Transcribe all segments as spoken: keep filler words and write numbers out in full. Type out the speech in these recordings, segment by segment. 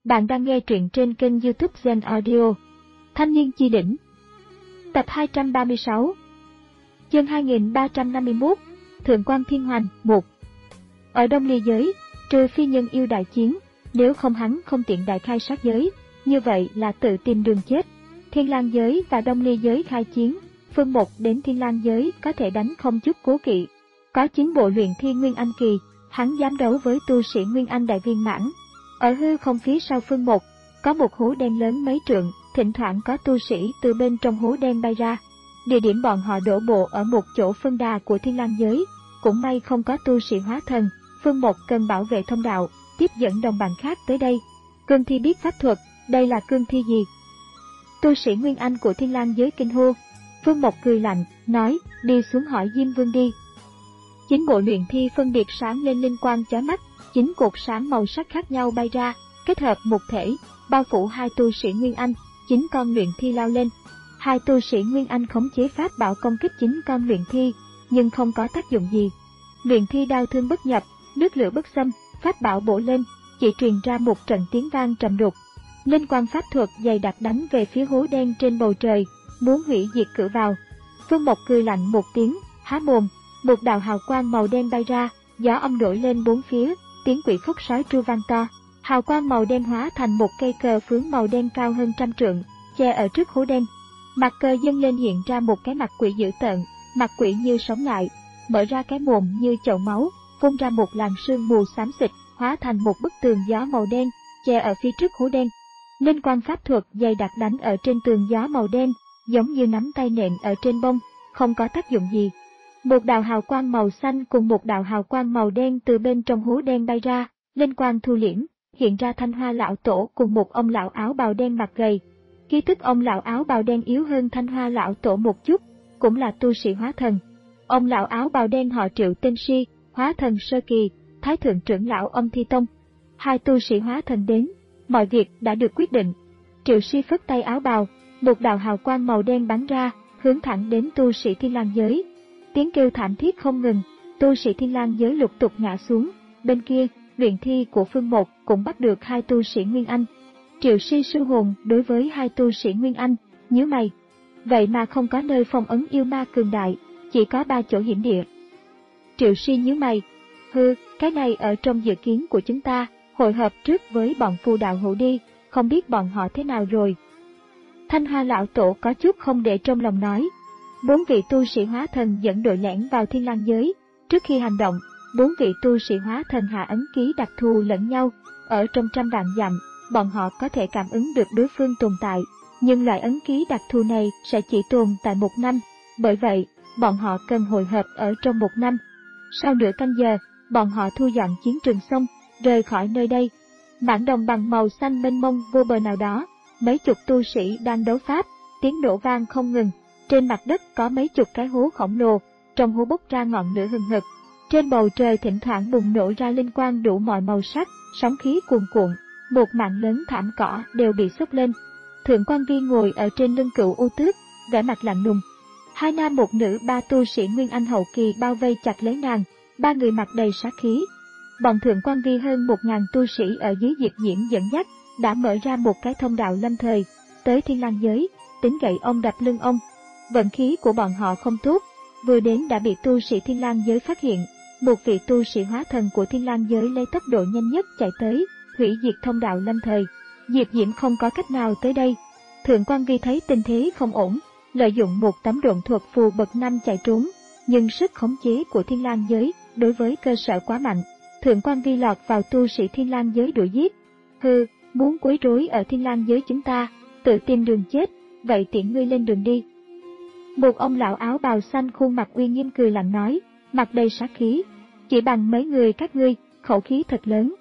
Bạn đang nghe truyện trên kênh YouTube Zen Audio. Thanh niên chi đỉnh. Tập hai trăm ba mươi sáu. Chương hai nghìn ba trăm năm mươi mốt. Thượng quan Thiên Hoành một. Ở Đông Ly giới, trừ phi nhân yêu đại chiến, nếu không hắn không tiện đại khai sát giới, như vậy là tự tìm đường chết. Thiên Lang giới và Đông Ly giới khai chiến, Phương Mộc đến Thiên Lang giới có thể đánh không chút cố kỵ. Có chín bộ luyện thi Nguyên Anh kỳ, hắn dám đấu với tu sĩ Nguyên Anh đại viên mãn. Ở hư không phía sau Phương Mộc, có một hố đen lớn mấy trượng, thỉnh thoảng có tu sĩ từ bên trong hố đen bay ra. Địa điểm bọn họ đổ bộ ở một chỗ phân đà của Thiên Lang giới, cũng may không có tu sĩ hóa thần. Phương Mộc cần bảo vệ thông đạo, tiếp dẫn đồng bạn khác tới đây. Cương thi biết pháp thuật, đây là cương thi gì? Tu sĩ Nguyên Anh của Thiên Lang giới kinh hô. Phương Mộc cười lạnh, nói, đi xuống hỏi Diêm Vương đi. Chín bộ luyện thi phân biệt sáng lên linh quang chói mắt, chín cột sáng màu sắc khác nhau bay ra, kết hợp một thể, bao phủ hai tu sĩ Nguyên Anh. Chín con luyện thi lao lên. Hai tu sĩ Nguyên Anh khống chế pháp bảo công kích chín con luyện thi, nhưng không có tác dụng gì. Luyện thi đao thương bất nhập, nước lửa bất xâm, pháp bảo bổ lên, chỉ truyền ra một trận tiếng vang trầm đục. Linh quang pháp thuật dày đặc đánh về phía hố đen trên bầu trời, muốn hủy diệt cửa vào. Phương Mộc cười lạnh một tiếng, há mồm, một đạo hào quang màu đen bay ra, gió âm nổi lên bốn phía, tiếng quỷ khúc sói tru vang to. Hào quang màu đen hóa thành một cây cờ phướng màu đen cao hơn trăm trượng, che ở trước hố đen. Mặt cờ dâng lên hiện ra một cái mặt quỷ dữ tợn, mặt quỷ như sống lại, mở ra cái mồm như chậu máu, phun ra một làn sương mù xám xịt, hóa thành một bức tường gió màu đen, che ở phía trước hố đen. Linh quang pháp thuật dày đặc đánh ở trên tường gió màu đen, giống như nắm tay nện ở trên bông, không có tác dụng gì. Một đạo hào quang màu xanh cùng một đạo hào quang màu đen từ bên trong hố đen bay ra, linh quang thu liễm, hiện ra Thanh Hoa lão tổ cùng một ông lão áo bào đen mặt gầy. Khí tức ông lão áo bào đen yếu hơn Thanh Hoa lão tổ một chút, cũng là tu sĩ hóa thần. Ông lão áo bào đen họ Triệu tên Si, hóa thần sơ kỳ, thái thượng trưởng lão Âm Thi Tông. Hai tu sĩ hóa thần đến, mọi việc đã được quyết định. Triệu Si phất tay áo bào, một đạo hào quang màu đen bắn ra, hướng thẳng đến tu sĩ Thiên Lang giới. Tiếng kêu thảm thiết không ngừng, tu sĩ Thiên Lang giới lục tục ngã xuống. Bên kia, luyện thi của Phương Mộc cũng bắt được hai tu sĩ Nguyên Anh. Triệu Si sư hồn đối với hai tu sĩ Nguyên Anh, nhíu mày. Vậy mà không có nơi phong ấn yêu ma cường đại, chỉ có ba chỗ hiểm địa. Triệu Si nhíu mày. Hừ, cái này ở trong dự kiến của chúng ta, hội hợp trước với bọn phù đạo hữu đi, không biết bọn họ thế nào rồi. Thanh Hoa lão tổ có chút không để trong lòng nói. Bốn vị tu sĩ hóa thần dẫn đội lẻn vào Thiên Lang giới. Trước khi hành động, bốn vị tu sĩ hóa thần hạ ấn ký đặc thù lẫn nhau. Ở trong trăm vạn dặm, bọn họ có thể cảm ứng được đối phương tồn tại, nhưng loại ấn ký đặc thù này sẽ chỉ tồn tại một năm. Bởi vậy, bọn họ cần hội hợp ở trong một năm. Sau nửa canh giờ, bọn họ thu dọn chiến trường xong, rời khỏi nơi đây. Mảng đồng bằng màu xanh mênh mông vô bờ nào đó, mấy chục tu sĩ đang đấu pháp, tiếng nổ vang không ngừng. Trên mặt đất có mấy chục cái hố khổng lồ, trong hố bốc ra ngọn lửa hừng hực. Trên bầu trời thỉnh thoảng bùng nổ ra linh quang đủ mọi màu sắc, sóng khí cuồn cuộn, một mảng lớn thảm cỏ đều bị xốc lên. Thượng quan Vi ngồi ở trên lưng Cửu U Tước, vẻ mặt lạnh lùng. Hai nam một nữ ba tu sĩ Nguyên Anh hậu kỳ bao vây chặt lấy nàng, ba người mặt đầy sát khí. Bọn Thượng quan Vi hơn một ngàn tu sĩ ở dưới Diệp Diễm dẫn dắt, đã mở ra một cái thông đạo lâm thời, tới Thiên Lang giới, tính gậy ông đập lưng ông. Vận khí của bọn họ không tốt, vừa đến đã bị tu sĩ Thiên Lang giới phát hiện. Một vị tu sĩ hóa thần của Thiên Lang giới lấy tốc độ nhanh nhất chạy tới, hủy diệt thông đạo lâm thời. Diệp Diễm không có cách nào tới đây. Thượng quan Vi thấy tình thế không ổn, lợi dụng một tấm độn thuật phù bậc năm chạy trốn, nhưng sức khống chế của Thiên Lang giới đối với cơ sở quá mạnh. Thượng quan Vi lọt vào tu sĩ Thiên Lang giới đuổi giết. Hừ, muốn quấy rối ở Thiên Lang giới chúng ta, tự tìm đường chết, vậy tiện ngươi lên đường đi. Một ông lão áo bào xanh khuôn mặt uy nghiêm cười lạnh nói, mặt đầy sát khí, chỉ bằng mấy người các ngươi, khẩu khí thật lớn.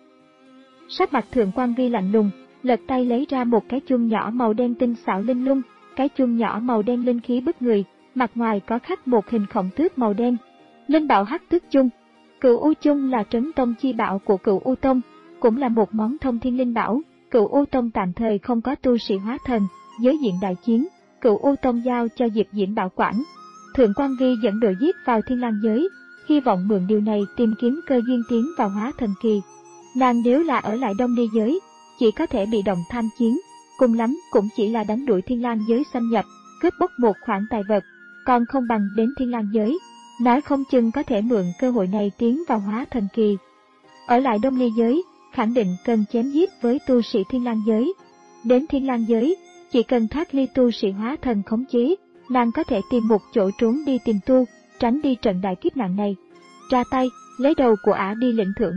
Sắc mặt Thượng quan Vi lạnh lùng, lật tay lấy ra một cái chuông nhỏ màu đen tinh xảo linh lung, cái chuông nhỏ màu đen linh khí bức người, mặt ngoài có khắc một hình khổng tước màu đen. Linh bảo hắc tước chung. Cửu U chung là trấn tông chi bảo của Cửu U tông, cũng là một món thông thiên linh bảo. Cửu U tông tạm thời không có tu sĩ hóa thần, giới diện đại chiến, Cửu U tông giao cho Diệp Diễm bảo quản. Thượng quan Vi dẫn đội giết vào Thiên Lang giới, hy vọng mượn điều này tìm kiếm cơ duyên tiến vào hóa thần kỳ. Nàng nếu là ở lại Đông Ly giới, chỉ có thể bị động tham chiến, cùng lắm cũng chỉ là đánh đuổi Thiên Lang giới xâm nhập, cướp bóc một khoản tài vật, còn không bằng đến Thiên Lang giới, nói không chừng có thể mượn cơ hội này tiến vào hóa thần kỳ. Ở lại Đông Ly giới, khẳng định cần chém giết với tu sĩ Thiên Lang giới. Đến Thiên Lang giới, chỉ cần thoát ly tu sĩ hóa thần khống chế, nàng có thể tìm một chỗ trốn đi tìm tu, tránh đi trận đại kiếp nạn này. Ra tay, lấy đầu của ả đi lĩnh thưởng.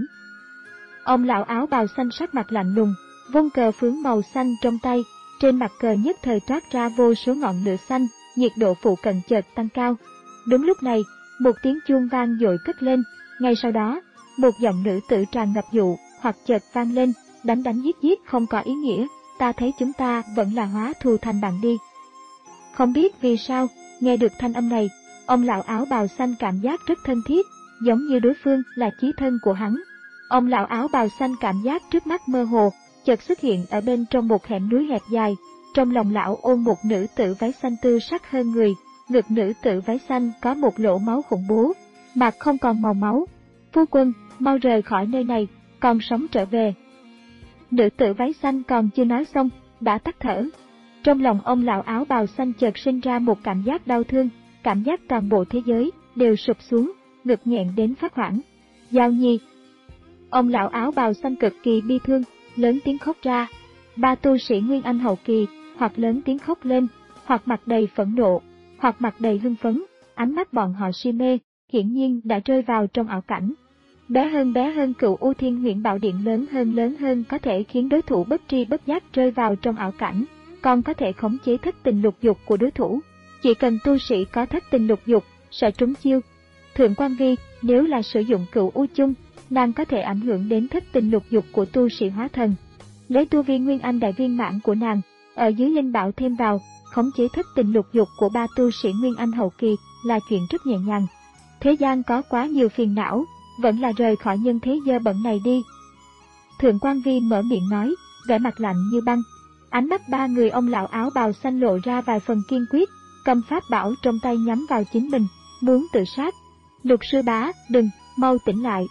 Ông lão áo bào xanh sắc mặt lạnh lùng, vung cờ phướng màu xanh trong tay, trên mặt cờ nhất thời toát ra vô số ngọn lửa xanh, nhiệt độ phụ cận chợt tăng cao. Đúng lúc này, một tiếng chuông vang dội cất lên, ngay sau đó, một giọng nữ tử tràn ngập dụ hoặc chợt vang lên, đánh đánh giết giết không có ý nghĩa, ta thấy chúng ta vẫn là hóa thù thành bạn đi. Không biết vì sao, nghe được thanh âm này, ông lão áo bào xanh cảm giác rất thân thiết, giống như đối phương là chí thân của hắn. Ông lão áo bào xanh cảm giác trước mắt mơ hồ, chợt xuất hiện ở bên trong một hẻm núi hẹp dài, trong lòng lão ôm một nữ tử váy xanh tư sắc hơn người, ngực nữ tử váy xanh có một lỗ máu khủng bố, mặt không còn màu máu. Phu quân, mau rời khỏi nơi này, còn sống trở về. Nữ tử váy xanh còn chưa nói xong, đã tắt thở. Trong lòng ông lão áo bào xanh chợt sinh ra một cảm giác đau thương, cảm giác toàn bộ thế giới đều sụp xuống, ngực nghẹn đến phát hoảng. Giao Nhi. Ông lão áo bào xanh cực kỳ bi thương, lớn tiếng khóc ra. Ba tu sĩ Nguyên Anh hậu kỳ, hoặc lớn tiếng khóc lên, hoặc mặt đầy phẫn nộ, hoặc mặt đầy hưng phấn, ánh mắt bọn họ si mê, hiển nhiên đã rơi vào trong ảo cảnh. Bé hơn bé hơn Cựu U Thiên Huyễn Bảo Điện lớn hơn lớn hơn có thể khiến đối thủ bất tri bất giác rơi vào trong ảo cảnh, còn có thể khống chế thất tình lục dục của đối thủ. Chỉ cần tu sĩ có thất tình lục dục, sợ trúng chiêu. Thượng Quan Vi, nếu là sử dụng Cựu U chung, nàng có thể ảnh hưởng đến thất tình lục dục của tu sĩ hóa thần. Lấy tu vi Nguyên Anh đại viên mãn của nàng, ở dưới linh bảo thêm vào, khống chế thất tình lục dục của ba tu sĩ Nguyên Anh hậu kỳ là chuyện rất nhẹ nhàng. Thế gian có quá nhiều phiền não, vẫn là rời khỏi nhân thế dơ bẩn này đi. Thượng Quan Vi mở miệng nói, vẻ mặt lạnh như băng. Ánh mắt ba người ông lão áo bào xanh lộ ra vài phần kiên quyết, cầm pháp bảo trong tay nhắm vào chính mình, muốn tự sát. Lục sư bá, đừng, mau tỉnh lại.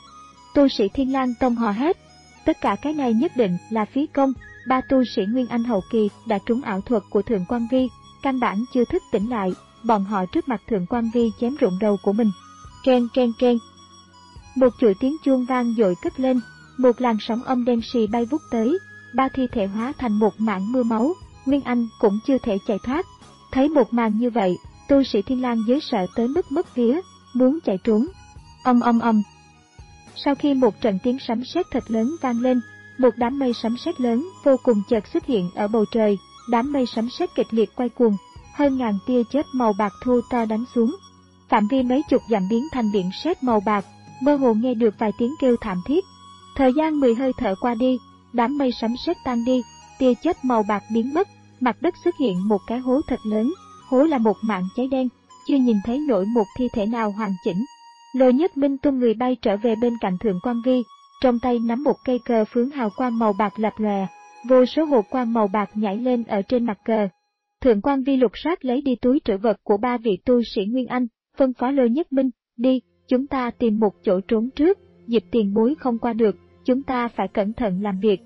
Tu sĩ Thiên Lang Tông hò hét, tất cả cái này nhất định là phí công, ba tu sĩ Nguyên Anh hậu kỳ đã trúng ảo thuật của Thượng Quan Vi, căn bản chưa thức tỉnh lại, bọn họ trước mặt Thượng Quan Vi chém rụng đầu của mình. Keng keng keng. Một chuỗi tiếng chuông vang dội cất lên, một làn sóng âm đen xì bay vút tới, ba thi thể hóa thành một mảng mưa máu, Nguyên Anh cũng chưa thể chạy thoát. Thấy một màn như vậy, tu sĩ Thiên Lang giới sợ tới mức mất vía, muốn chạy trốn. Ầm ầm ầm. Sau khi một trận tiếng sấm sét thật lớn vang lên, một đám mây sấm sét lớn vô cùng chợt xuất hiện ở bầu trời, đám mây sấm sét kịch liệt quay cuồng, hơn ngàn tia chớp màu bạc thô to đánh xuống. Phạm vi mấy chục dặm biến thành biển sét màu bạc, mơ hồ nghe được vài tiếng kêu thảm thiết. Thời gian mười hơi thở qua đi, đám mây sấm sét tan đi, tia chớp màu bạc biến mất, mặt đất xuất hiện một cái hố thật lớn, hố là một mảng cháy đen, chưa nhìn thấy nổi một thi thể nào hoàn chỉnh. Lôi Nhất Minh tung người bay trở về bên cạnh Thượng Quan Vi, trong tay nắm một cây cờ phướng hào quang màu bạc lập lòe, vô số hột quang màu bạc nhảy lên ở trên mặt cờ. Thượng Quan Vi lục soát lấy đi túi trữ vật của ba vị tu sĩ Nguyên Anh, phân phó Lôi Nhất Minh, đi, chúng ta tìm một chỗ trốn trước, Diệp tiền bối không qua được, chúng ta phải cẩn thận làm việc.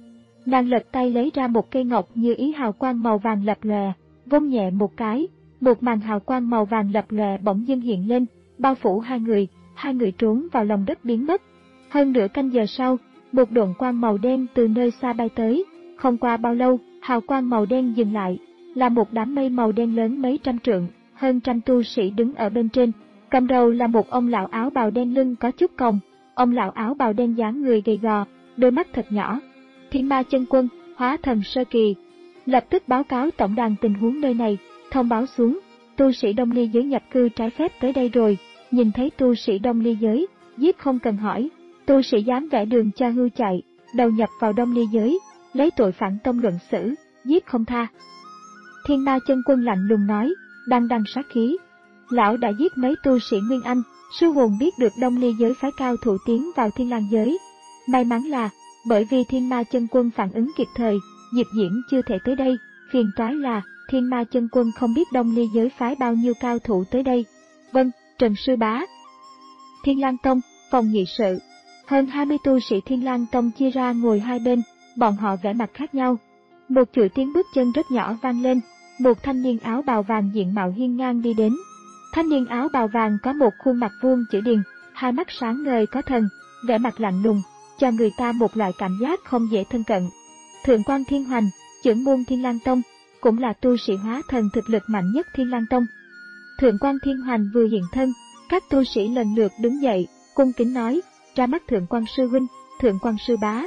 Nàng lật tay lấy ra một cây ngọc như ý hào quang màu vàng lập lòe, vung nhẹ một cái, một màn hào quang màu vàng lập lòe bỗng dưng hiện lên, bao phủ hai người, hai người trốn vào lòng đất biến mất. Hơn nửa canh giờ sau, một độn quang màu đen từ nơi xa bay tới, không qua bao lâu, hào quang màu đen dừng lại, là một đám mây màu đen lớn mấy trăm trượng, hơn trăm tu sĩ đứng ở bên trên, cầm đầu là một ông lão áo bào đen lưng có chút còng, ông lão áo bào đen dáng người gầy gò, đôi mắt thật nhỏ. Thiên Ma Chân Quân, hóa thần sơ kỳ, lập tức báo cáo tổng đàn tình huống nơi này, thông báo xuống, tu sĩ Đông Ly giới nhập cư trái phép tới đây rồi, nhìn thấy tu sĩ Đông Ly giới, giết không cần hỏi, tu sĩ dám vẽ đường cho hưu chạy, đầu nhập vào Đông Ly giới, lấy tội phản tông luận xử, giết không tha. Thiên Ma Chân Quân lạnh lùng nói, đằng đằng sát khí, lão đã giết mấy tu sĩ Nguyên Anh, sư hồn biết được Đông Ly giới phái cao thủ tiến vào Thiên Lang giới. May mắn là, bởi vì Thiên Ma Chân Quân phản ứng kịp thời, Diệp Diễm chưa thể tới đây, phiền toái là, Thiên Ma Chân Quân không biết Đông Ly giới phái bao nhiêu cao thủ tới đây. Vâng, Trần sư bá. Thiên Lang Tông, phòng nghị sự. Hơn hai mươi tu sĩ Thiên Lang Tông chia ra ngồi hai bên, bọn họ vẻ mặt khác nhau. Một chuỗi tiếng bước chân rất nhỏ vang lên, một thanh niên áo bào vàng diện mạo hiên ngang đi đến. Thanh niên áo bào vàng có một khuôn mặt vuông chữ điền, hai mắt sáng ngời có thần, vẻ mặt lạnh lùng, cho người ta một loại cảm giác không dễ thân cận. Thượng quan Thiên Hoành, trưởng môn Thiên Lang Tông, cũng là tu sĩ hóa thần thực lực mạnh nhất Thiên Lang Tông. Thượng quan Thiên Hoành vừa hiện thân, các tu sĩ lần lượt đứng dậy, cung kính nói, ra mắt Thượng quan sư huynh, Thượng quan sư bá.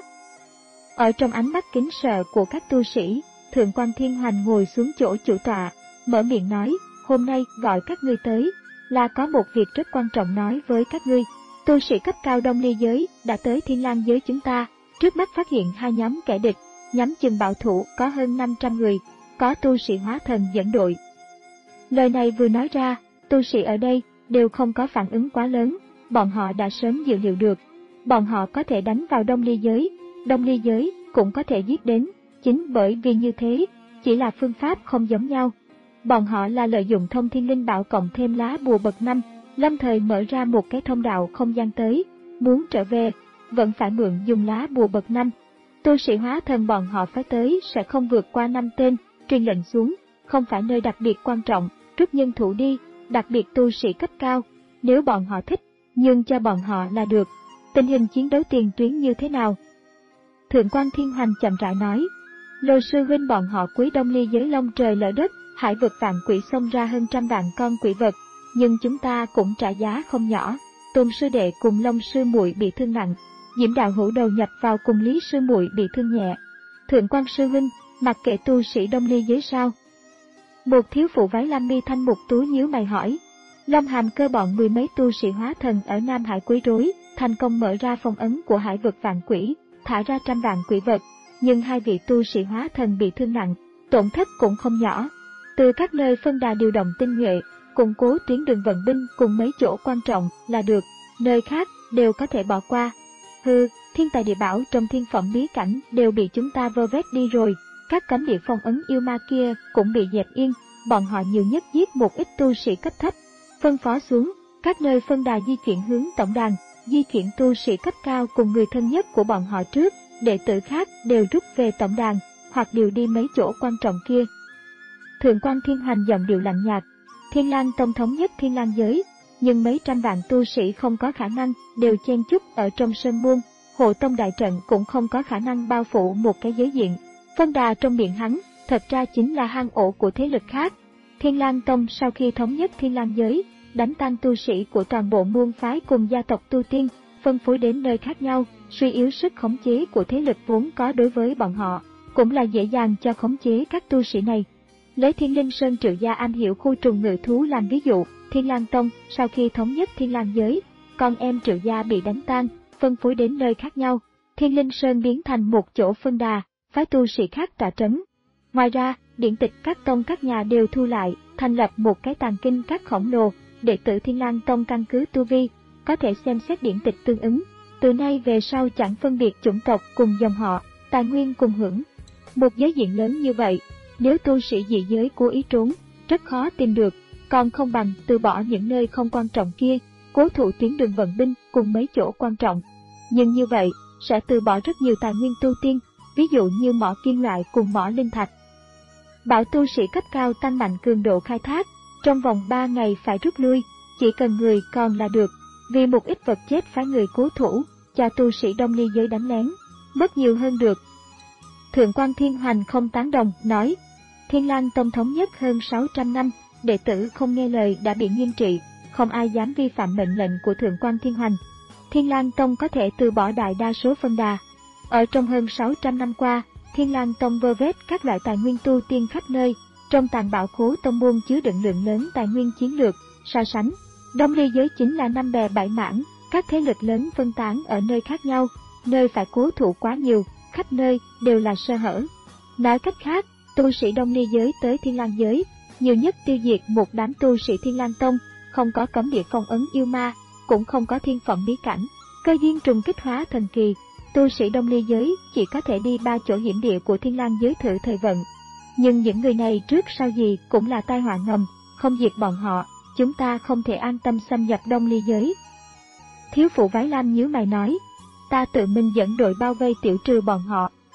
Ở trong ánh mắt kính sợ của các tu sĩ, Thượng quan Thiên Hoành ngồi xuống chỗ chủ tọa, mở miệng nói, hôm nay gọi các ngươi tới, là có một việc rất quan trọng nói với các ngươi. Tu sĩ cấp cao Đông Ly giới đã tới Thiên Lang giới chúng ta, trước mắt phát hiện hai nhóm kẻ địch, nhắm chừng bảo thủ có hơn năm trăm người, có tu sĩ hóa thần dẫn đội. Lời này vừa nói ra, tu sĩ ở đây đều không có phản ứng quá lớn, bọn họ đã sớm dự liệu được. Bọn họ có thể đánh vào Đông Ly giới, Đông Ly giới cũng có thể giết đến, chính bởi vì như thế, chỉ là phương pháp không giống nhau. Bọn họ là lợi dụng thông thiên linh bảo cộng thêm lá bùa bậc năm, lâm thời mở ra một cái thông đạo không gian tới, muốn trở về, vẫn phải mượn dùng lá bùa bậc năm. Tu sĩ hóa thần bọn họ phải tới sẽ không vượt qua năm tên, truyền lệnh xuống, không phải nơi đặc biệt quan trọng, rút nhân thủ đi, đặc biệt tu sĩ cấp cao, nếu bọn họ thích, nhưng cho bọn họ là được. Tình hình chiến đấu tiền tuyến như thế nào? Thượng quan Thiên Hoành chậm rãi nói, Lô sư huynh bọn họ quý Đông Ly giới long trời lở đất, hải vực vạn quỷ xông ra hơn trăm vạn con quỷ vật, nhưng chúng ta cũng trả giá không nhỏ. Tôn sư đệ cùng Long sư muội bị thương nặng, Diễm đạo hữu đầu nhập vào cùng Lý sư muội bị thương nhẹ. Thượng quan sư huynh, mặc kệ tu sĩ Đông Ly giới sao? Một thiếu phụ váy lam mi thanh mục tú nhíu mày hỏi. Long Hàm cơ bọn mười mấy tu sĩ hóa thần ở Nam Hải quấy rối, thành công mở ra phong ấn của hải vực vạn quỷ, thả ra trăm vạn quỷ vật, nhưng hai vị tu sĩ hóa thần bị thương nặng, tổn thất cũng không nhỏ. Từ các nơi phân đà điều động tinh nhuệ, củng cố tuyến đường vận binh cùng mấy chỗ quan trọng là được, nơi khác đều có thể bỏ qua. Hừ, thiên tài địa bảo trong thiên phẩm bí cảnh đều bị chúng ta vơ vét đi rồi, các cấm địa phong ấn yêu ma kia cũng bị dẹp yên, bọn họ nhiều nhất giết một ít tu sĩ cấp thấp. Phân phó xuống, các nơi phân đà di chuyển hướng tổng đàn, di chuyển tu sĩ cấp cao cùng người thân nhất của bọn họ trước, đệ tử khác đều rút về tổng đàn, hoặc điều đi mấy chỗ quan trọng kia. Thượng quan Thiên Hoành giọng điệu lạnh nhạt, Thiên Lang Tông thống nhất Thiên Lang giới, nhưng mấy trăm vạn tu sĩ không có khả năng đều chen chúc ở trong sơn môn, hộ tông đại trận cũng không có khả năng bao phủ một cái giới diện. Phân đà trong miệng hắn, thật ra chính là hang ổ của thế lực khác. Thiên Lang Tông sau khi thống nhất Thiên Lang giới, đánh tan tu sĩ của toàn bộ môn phái cùng gia tộc tu tiên, phân phối đến nơi khác nhau, suy yếu sức khống chế của thế lực vốn có đối với bọn họ, cũng là dễ dàng cho khống chế các tu sĩ này. Lấy Thiên Linh Sơn Triệu gia am hiểu khu trùng ngự thú làm ví dụ, Thiên Lang Tông sau khi thống nhất Thiên Lang giới, con em Triệu gia bị đánh tan, phân phối đến nơi khác nhau, Thiên Linh Sơn biến thành một chỗ phân đà, phái tu sĩ khác trả trấn. Ngoài ra, điển tịch các tông các nhà đều thu lại, thành lập một cái tàng kinh các khổng lồ, đệ tử Thiên Lang Tông căn cứ tu vi, có thể xem xét điển tịch tương ứng. Từ nay về sau chẳng phân biệt chủng tộc cùng dòng họ, tài nguyên cùng hưởng. Một giới diện lớn như vậy, nếu tu sĩ dị giới cố ý trốn, rất khó tìm được, còn không bằng từ bỏ những nơi không quan trọng kia, cố thủ tuyến đường vận binh cùng mấy chỗ quan trọng. Nhưng như vậy, sẽ từ bỏ rất nhiều tài nguyên tu tiên, ví dụ như mỏ kim loại cùng mỏ linh thạch. Bảo tu sĩ cấp cao tăng mạnh cường độ khai thác, trong vòng ba ngày phải rút lui, chỉ cần người còn là được, vì một ít vật chết phải người cố thủ, cho tu sĩ Đông Ly giới đánh lén, mất nhiều hơn được. Thượng quan Thiên Hoành không tán đồng, nói, Thiên Lang Tông thống nhất hơn sáu trăm năm, đệ tử không nghe lời đã bị nghiêm trị, không ai dám vi phạm mệnh lệnh của Thượng quan Thiên Hoành. Thiên Lang Tông có thể từ bỏ đại đa số phân đà. Ở trong hơn sáu trăm năm qua, Thiên Lang Tông vơ vét các loại tài nguyên tu tiên khắp nơi, trong tàng bảo khố tông môn chứa đựng lượng lớn tài nguyên chiến lược, so sánh. Đông Ly giới chính là năm bè bảy mảng, các thế lực lớn phân tán ở nơi khác nhau, nơi phải cố thủ quá nhiều, khắp nơi đều là sơ hở. Nói cách khác, tu sĩ Đông Ly giới tới Thiên Lang giới, nhiều nhất tiêu diệt một đám tu sĩ Thiên Lang Tông, không có cấm địa phong ấn yêu ma, cũng không có thiên phẩm bí cảnh, cơ duyên trùng kích hóa thần kỳ. Tu sĩ Đông Ly giới chỉ có thể đi ba chỗ hiểm địa của Thiên Lang giới thử thời vận. Nhưng những người này trước sau gì cũng là tai họa ngầm, không diệt bọn họ, chúng ta không thể an tâm xâm nhập Đông Ly giới. Thiếu phụ váy lam nhíu mày nói, ta tự mình dẫn đội bao vây tiểu trừ bọn họ,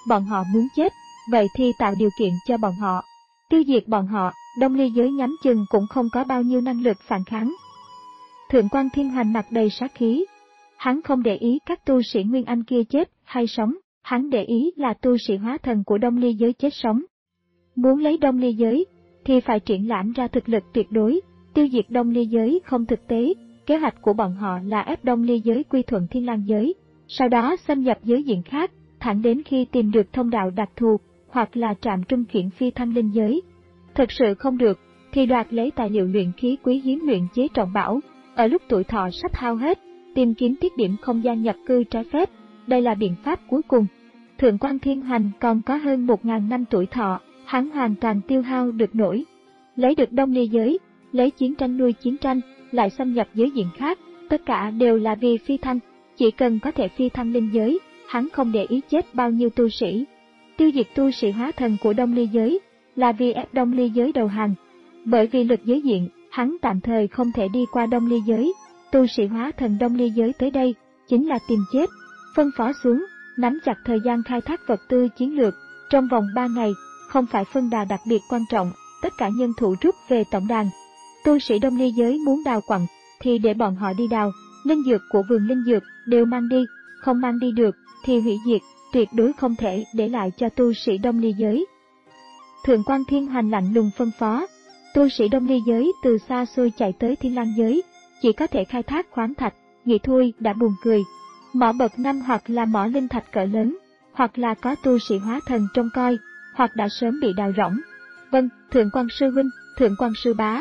bọn họ muốn chết, vậy thì tạo điều kiện cho bọn họ. Tiêu diệt bọn họ, Đông Ly giới nhắm chừng cũng không có bao nhiêu năng lực phản kháng. Thượng quan Thiên Hoành mặt đầy sát khí. Hắn không để ý các tu sĩ Nguyên Anh kia chết hay sống, hắn để ý là tu sĩ hóa thần của Đông Ly giới chết sống. Muốn lấy Đông Ly giới, thì phải triển lãm ra thực lực tuyệt đối, tiêu diệt Đông Ly giới không thực tế, kế hoạch của bọn họ là ép Đông Ly giới quy thuận Thiên Lang giới, sau đó xâm nhập giới diện khác, thẳng đến khi tìm được thông đạo đặc thù, hoặc là trạm trung chuyển phi thăng linh giới. Thực sự không được, thì đoạt lấy tài liệu luyện khí quý hiếm luyện chế trọng bảo, ở lúc tuổi thọ sắp hao hết, tìm kiếm tiết điểm không gian nhập cư trái phép, đây là biện pháp cuối cùng. Thượng quan Thiên Hoành còn có hơn một nghìn năm tuổi thọ, hắn hoàn toàn tiêu hao được nổi. Lấy được Đông Ly giới, lấy chiến tranh nuôi chiến tranh, lại xâm nhập giới diện khác, tất cả đều là vì phi thăng, chỉ cần có thể phi thăng linh giới, hắn không để ý chết bao nhiêu tu sĩ. Tiêu diệt tu sĩ hóa thần của Đông Ly giới, là vì ép Đông Ly giới đầu hàng. Bởi vì lực giới diện, hắn tạm thời không thể đi qua Đông Ly giới, tu sĩ hóa thần Đông Ly giới tới đây, chính là tìm chết. Phân phó xuống, nắm chặt thời gian khai thác vật tư chiến lược, trong vòng ba ngày, không phải phân đà đặc biệt quan trọng, tất cả nhân thủ rút về tổng đàn. Tu sĩ Đông Ly giới muốn đào quặng, thì để bọn họ đi đào, linh dược của vườn linh dược đều mang đi, không mang đi được, thì hủy diệt, tuyệt đối không thể để lại cho tu sĩ Đông Ly giới. Thượng quan Thiên Hoành lạnh lùng phân phó, tu sĩ Đông Ly giới từ xa xôi chạy tới Thiên Lang giới, chỉ có thể khai thác khoáng thạch, nghĩ thôi đã buồn cười. Mỏ bậc năm hoặc là mỏ linh thạch cỡ lớn, hoặc là có tu sĩ hóa thần trông coi, hoặc đã sớm bị đào rỗng. Vâng, Thượng quan sư huynh, Thượng quan sư bá.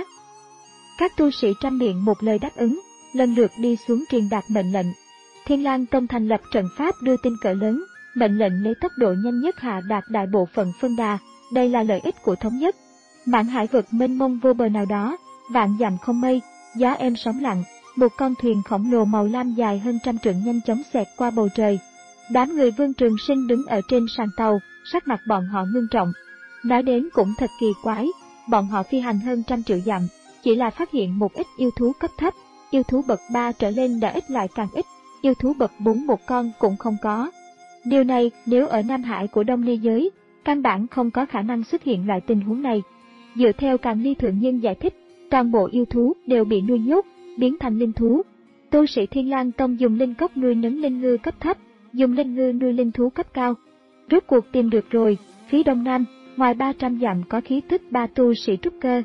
Các tu sĩ trăm miệng một lời đáp ứng, lần lượt đi xuống truyền đạt mệnh lệnh. Thiên Lang Tông thành lập trận pháp đưa tin cỡ lớn, mệnh lệnh lấy tốc độ nhanh nhất hạ đạt đại bộ phận phân đà, đây là lợi ích của thống nhất. Mạn hải vực mênh mông vô bờ nào đó, vạn dặm không mây, gió êm sóng lặng, một con thuyền khổng lồ màu lam dài hơn trăm trượng nhanh chóng xẹt qua bầu trời. Đám người Vương Trường Sinh đứng ở trên sàn tàu, sắc mặt bọn họ ngưng trọng. Nói đến cũng thật kỳ quái, bọn họ phi hành hơn trăm triệu dặm, chỉ là phát hiện một ít yêu thú cấp thấp, yêu thú bậc ba trở lên đã ít lại càng ít, yêu thú bậc bốn một con cũng không có. Điều này nếu ở Nam Hải của Đông Ly giới, căn bản không có khả năng xuất hiện loại tình huống này. Dựa theo Càn Ly Thượng Nhân giải thích, toàn bộ yêu thú đều bị nuôi nhốt, biến thành linh thú. Tu sĩ Thiên Lang Tông dùng linh cốc nuôi nấng linh ngư cấp thấp, dùng linh ngư nuôi linh thú cấp cao. Rốt cuộc tìm được rồi, phía đông nam, ngoài ba trăm dặm có khí tức ba tu sĩ trúc cơ.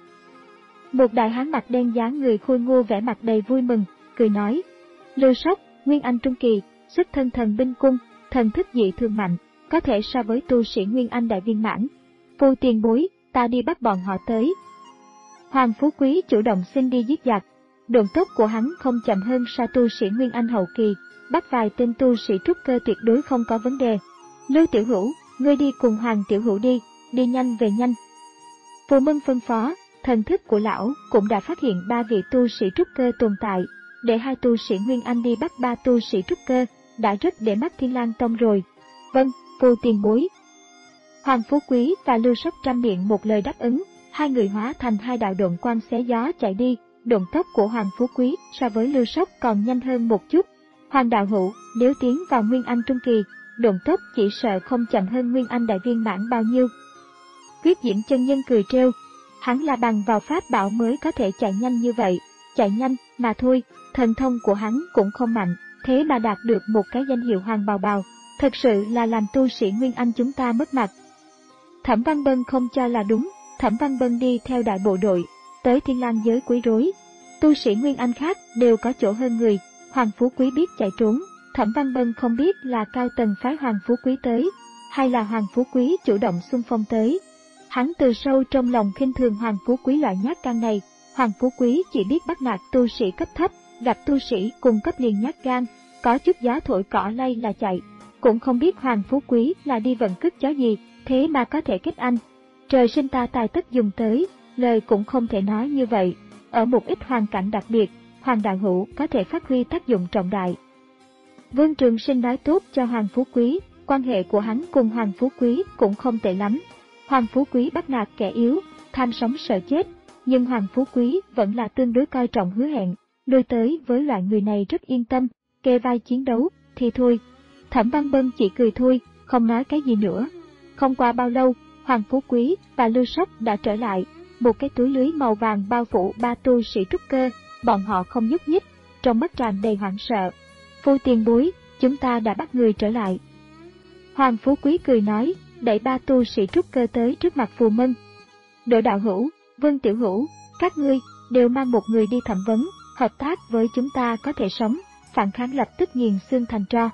Một đại hán mặt đen dáng người khôi ngô vẻ mặt đầy vui mừng, cười nói: Lưu Sóc, Nguyên Anh trung kỳ, xuất thân thần binh cung, thần thức dị thường mạnh, có thể so với tu sĩ Nguyên Anh đại viên mãn. Phu tiền bối, ta đi bắt bọn họ tới. Hoàng Phú Quý chủ động xin đi giết giặc, độn tốc của hắn không chậm hơn sa tu sĩ Nguyên Anh hậu kỳ, bắt vài tên tu sĩ trúc cơ tuyệt đối không có vấn đề. Lưu Tiểu Hữu, ngươi đi cùng Hoàng Tiểu Hữu đi, đi nhanh về nhanh. Phù Mân phân phó, thần thức của lão cũng đã phát hiện ba vị tu sĩ trúc cơ tồn tại, để hai tu sĩ Nguyên Anh đi bắt ba tu sĩ trúc cơ, đã rất để mắt Thiên Lang Tông rồi. Vâng, Phu tiền bối. Hoàng Phú Quý và Lưu Sóc trăm miệng một lời đáp ứng, hai người hóa thành hai đạo độn quang xé gió chạy đi, độn tốc của Hoàng Phú Quý so với Lưu Sóc còn nhanh hơn một chút. Hoàng đạo hữu, nếu tiến vào Nguyên Anh trung kỳ, độn tốc chỉ sợ không chậm hơn Nguyên Anh đại viên mãn bao nhiêu. Quyết Diễm chân nhân cười trêu, hắn là bằng vào pháp bảo mới có thể chạy nhanh như vậy, chạy nhanh mà thôi, thần thông của hắn cũng không mạnh, thế mà đạt được một cái danh hiệu Hoàng Bào Bào, thật sự là làm tu sĩ Nguyên Anh chúng ta mất mặt. Thẩm Văn Bân không cho là đúng, Thẩm Văn Bân đi theo đại bộ đội, tới Thiên Lang giới quấy rối. Tu sĩ Nguyên Anh khác đều có chỗ hơn người, Hoàng Phú Quý biết chạy trốn, Thẩm Văn Bân không biết là cao tầng phái Hoàng Phú Quý tới, hay là Hoàng Phú Quý chủ động xung phong tới. Hắn từ sâu trong lòng khinh thường Hoàng Phú Quý loại nhát gan này, Hoàng Phú Quý chỉ biết bắt nạt tu sĩ cấp thấp, gặp tu sĩ cùng cấp liền nhát gan, có chút gió thổi cỏ lay là chạy, cũng không biết Hoàng Phú Quý là đi vận cước chó gì, thế mà có thể kết anh. Trời sinh ta tài tất dùng tới, lời cũng không thể nói như vậy, ở một ít hoàn cảnh đặc biệt, Hoàng đạo hữu có thể phát huy tác dụng trọng đại. Vương Trường Sinh nói tốt cho Hoàng Phú Quý, quan hệ của hắn cùng Hoàng Phú Quý cũng không tệ lắm. Hoàng Phú Quý bắt nạt kẻ yếu, tham sống sợ chết, nhưng Hoàng Phú Quý vẫn là tương đối coi trọng hứa hẹn, lui tới với loại người này rất yên tâm, kề vai chiến đấu, thì thôi. Thẩm Văn Bân chỉ cười thôi, không nói cái gì nữa. Không qua bao lâu, Hoàng Phú Quý và Lưu Sóc đã trở lại, một cái túi lưới màu vàng bao phủ ba tu sĩ trúc cơ, bọn họ không nhúc nhích, trong mắt tràn đầy hoảng sợ. Phu tiền bối, chúng ta đã bắt người trở lại. Hoàng Phú Quý cười nói, đẩy ba tu sĩ trúc cơ tới trước mặt Phù Mân. Đỗ đạo hữu, Vương tiểu hữu, các ngươi đều mang một người đi thẩm vấn, hợp tác với chúng ta có thể sống, phản kháng lập tức nghiền xương thành tro.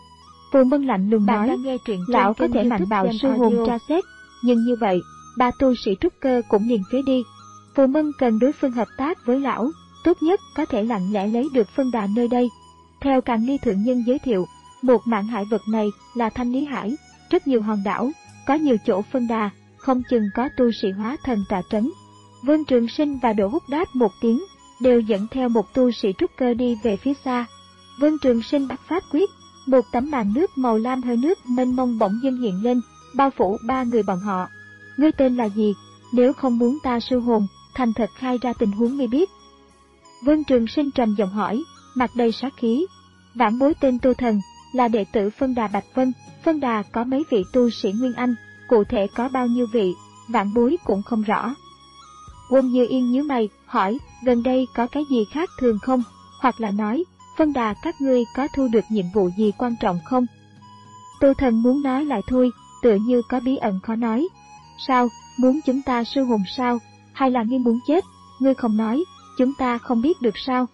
Phù Mân lạnh lùng nói, lão có thể mạnh bạo sư hồn tra xét, nhưng như vậy, ba tu sĩ trúc cơ cũng liền phế đi. Phù Mân cần đối phương hợp tác với lão, tốt nhất có thể lặng lẽ lấy được phân đà nơi đây. Theo Càn Ly thượng nhân giới thiệu, một mạn hải vực này là Thanh Lý Hải, rất nhiều hòn đảo, có nhiều chỗ phân đà, không chừng có tu sĩ hóa thần tọa trấn. Vương Trường Sinh và Đỗ Húc đáp một tiếng, đều dẫn theo một tu sĩ trúc cơ đi về phía xa. Vương Trường Sinh bắt pháp quyết, một tấm màn nước màu lam hơi nước mênh mông bỗng dưng hiện lên, bao phủ ba người bọn họ. Ngươi tên là gì? Nếu không muốn ta sư hồn, thành thật khai ra tình huống ngươi biết. Vương Trường Sinh trầm giọng hỏi, mặt đầy sát khí. Vãn bối tên Tô Thần, là đệ tử phân đà Bạch Vân. Phân đà có mấy vị tu sĩ Nguyên Anh, cụ thể có bao nhiêu vị, vãn bối cũng không rõ. Quân Như Yên nhíu mày, hỏi, gần đây có cái gì khác thường không? Hoặc là nói, phân đà các ngươi có thu được nhiệm vụ gì quan trọng không? Tô Thần muốn nói lại thôi, tựa như có bí ẩn khó nói. Sao, muốn chúng ta sư hồn sao? Hay là ngươi muốn chết? Ngươi không nói, chúng ta không biết được sao?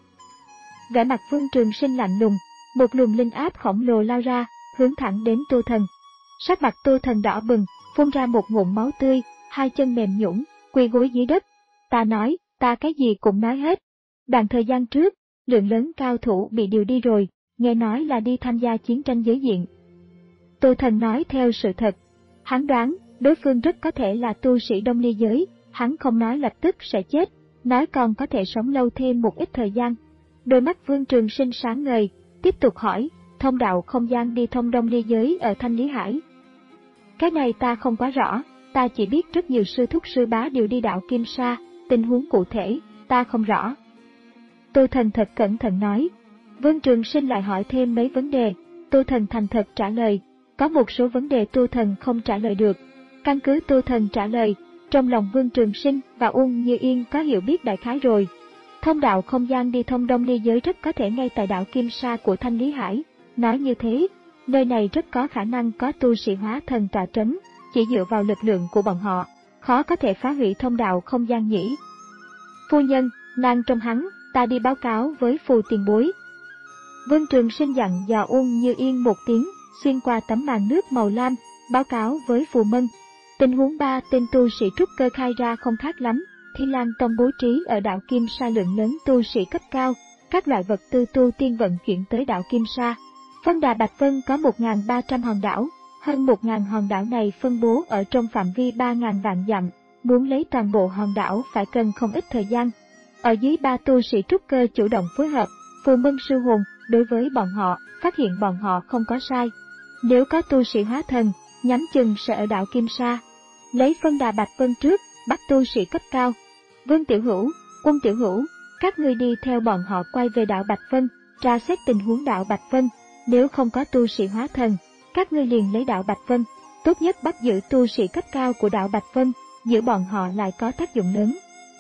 Vẻ mặt Vương Trường Sinh lạnh lùng, một luồng linh áp khổng lồ lao ra, hướng thẳng đến Tô Thần. Sắc mặt Tô Thần đỏ bừng, phun ra một ngụm máu tươi, hai chân mềm nhũn, quỳ gối dưới đất. Ta nói, ta cái gì cũng nói hết. Đoạn thời gian trước, lượng lớn cao thủ bị điều đi rồi, nghe nói là đi tham gia chiến tranh giới diện. Tô Thần nói theo sự thật. Hắn đoán, đối phương rất có thể là tu sĩ Đông Ly giới, hắn không nói lập tức sẽ chết, nói còn có thể sống lâu thêm một ít thời gian. Đôi mắt Vương Trường Sinh sáng ngời, tiếp tục hỏi, thông đạo không gian đi thông Đông Ly giới ở Thanh Lý Hải. Cái này ta không quá rõ, ta chỉ biết rất nhiều sư thúc sư bá đều đi đạo Kim Sa, tình huống cụ thể, ta không rõ. Tô Thần thật cẩn thận nói. Vương Trường Sinh lại hỏi thêm mấy vấn đề, Tô Thần thành thật trả lời, có một số vấn đề Tô Thần không trả lời được. Căn cứ Tô Thần trả lời, trong lòng Vương Trường Sinh và Uông Như Yên có hiểu biết đại khái rồi. Thông đạo không gian đi thông Đông Ly giới rất có thể ngay tại đảo Kim Sa của Thanh Lý Hải. Nói như thế, nơi này rất có khả năng có tu sĩ hóa thần tọa trấn, chỉ dựa vào lực lượng của bọn họ, khó có thể phá hủy thông đạo không gian nhỉ. Phu nhân, nàng trong hắn, ta đi báo cáo với Phù tiền bối. Vương Trường Sinh dặn dò Uông Như Yên một tiếng, xuyên qua tấm màn nước màu lam, báo cáo với Phù Mân. Tình huống ba tên tu sĩ trúc cơ khai ra không khác lắm. Thiên Lang Tông bố trí ở đảo Kim Sa lượng lớn tu sĩ cấp cao, các loại vật tư tu tiên vận chuyển tới đảo Kim Sa. Phân đà Bạch Vân có một nghìn ba trăm hòn đảo, hơn một nghìn hòn đảo này phân bố ở trong phạm vi ba nghìn vạn dặm, muốn lấy toàn bộ hòn đảo phải cần không ít thời gian. Ở dưới ba tu sĩ trúc cơ chủ động phối hợp, Phù Mân sư hồn, đối với bọn họ, phát hiện bọn họ không có sai. Nếu có tu sĩ hóa thần, nhắm chừng sẽ ở đảo Kim Sa. Lấy phân đà Bạch Vân trước, bắt tu sĩ cấp cao. Vương Tiểu Hữu, Quân Tiểu Hữu, các ngươi đi theo bọn họ quay về đảo Bạch Vân, tra xét tình huống đảo Bạch Vân. Nếu không có tu sĩ hóa thần, các ngươi liền lấy đảo Bạch Vân. Tốt nhất bắt giữ tu sĩ cấp cao của đảo Bạch Vân, giữ bọn họ lại có tác dụng lớn.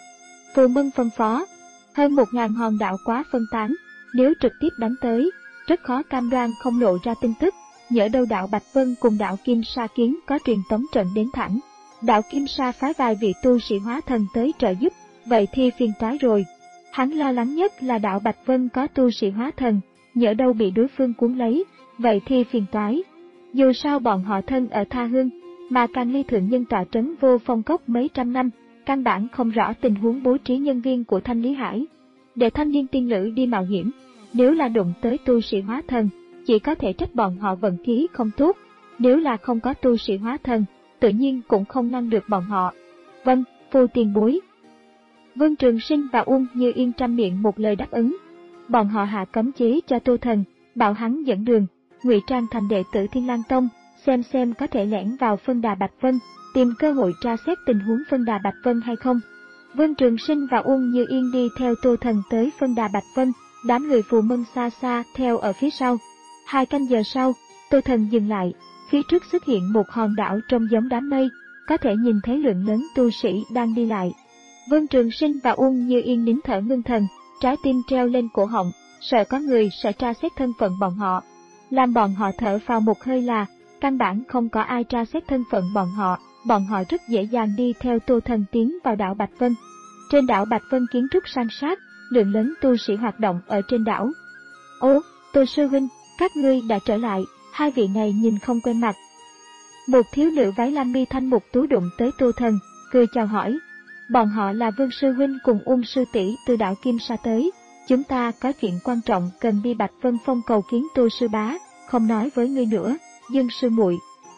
Phù Mân phân phó, hơn một ngàn hòn đảo quá phân tán, nếu trực tiếp đánh tới, rất khó cam đoan không lộ ra tin tức. Nhỡ đâu đảo Bạch Vân cùng đảo Kim Sa kiến có truyền tống trận đến thẳng. Đảo Kim Sa phái vài vị tu sĩ hóa thần tới trợ giúp, vậy thì phiền toái rồi. Hắn lo lắng nhất là đảo Bạch Vân có tu sĩ hóa thần, nhỡ đâu bị đối phương cuốn lấy, vậy thì phiền toái. Dù sao bọn họ thân ở tha hương, mà Càn Ly thượng nhân tọa trấn Vô Phong Cốc mấy trăm năm, căn bản không rõ tình huống bố trí nhân viên của Thanh Lý Hải. Để thanh niên tiên nữ đi mạo hiểm, nếu là đụng tới tu sĩ hóa thần, chỉ có thể trách bọn họ vận khí không tốt, nếu là không có tu sĩ hóa thần, tự nhiên cũng không ngăn được bọn họ. Vâng, Phù tiền bối. Vương Trường Sinh và Uông Như Yên trăm miệng một lời đáp ứng. Bọn họ hạ cấm chế cho Tô Thần, bảo hắn dẫn đường, ngụy trang thành đệ tử Thiên Lang Tông, xem xem có thể lẻn vào phân đà Bạch Vân, tìm cơ hội tra xét tình huống phân đà Bạch Vân hay không. Vương Trường Sinh và Uông Như Yên đi theo Tô Thần tới phân đà Bạch Vân, đám người Phù Mân xa xa theo ở phía sau. Hai canh giờ sau, Tô Thần dừng lại, Phía trước xuất hiện một hòn đảo trông giống đám mây, có thể nhìn thấy lượng lớn tu sĩ đang đi lại. Vương Trường Sinh và Uông Như Yên nín thở ngưng thần, trái tim treo lên cổ họng, sợ có người sẽ tra xét thân phận bọn họ. Làm bọn họ thở phào một hơi là, căn bản không có ai tra xét thân phận bọn họ, bọn họ rất dễ dàng đi theo Tô Thần tiến vào đảo Bạch Vân. Trên đảo Bạch Vân kiến trúc san sát, lượng lớn tu sĩ hoạt động ở trên đảo. Ô, Tô sư huynh, các ngươi đã trở lại, hai vị này nhìn không quen mặt. Một thiếu nữ váy lam mi thanh mục tú đụng tới Tô Thần, cười chào hỏi. Bọn họ là Vương sư huynh cùng Uông sư tỷ từ đảo Kim Sa tới, chúng ta có chuyện quan trọng cần đi Bạch Vân Phong cầu kiến Tô sư bá, không nói với ngươi nữa, Dương sư muội.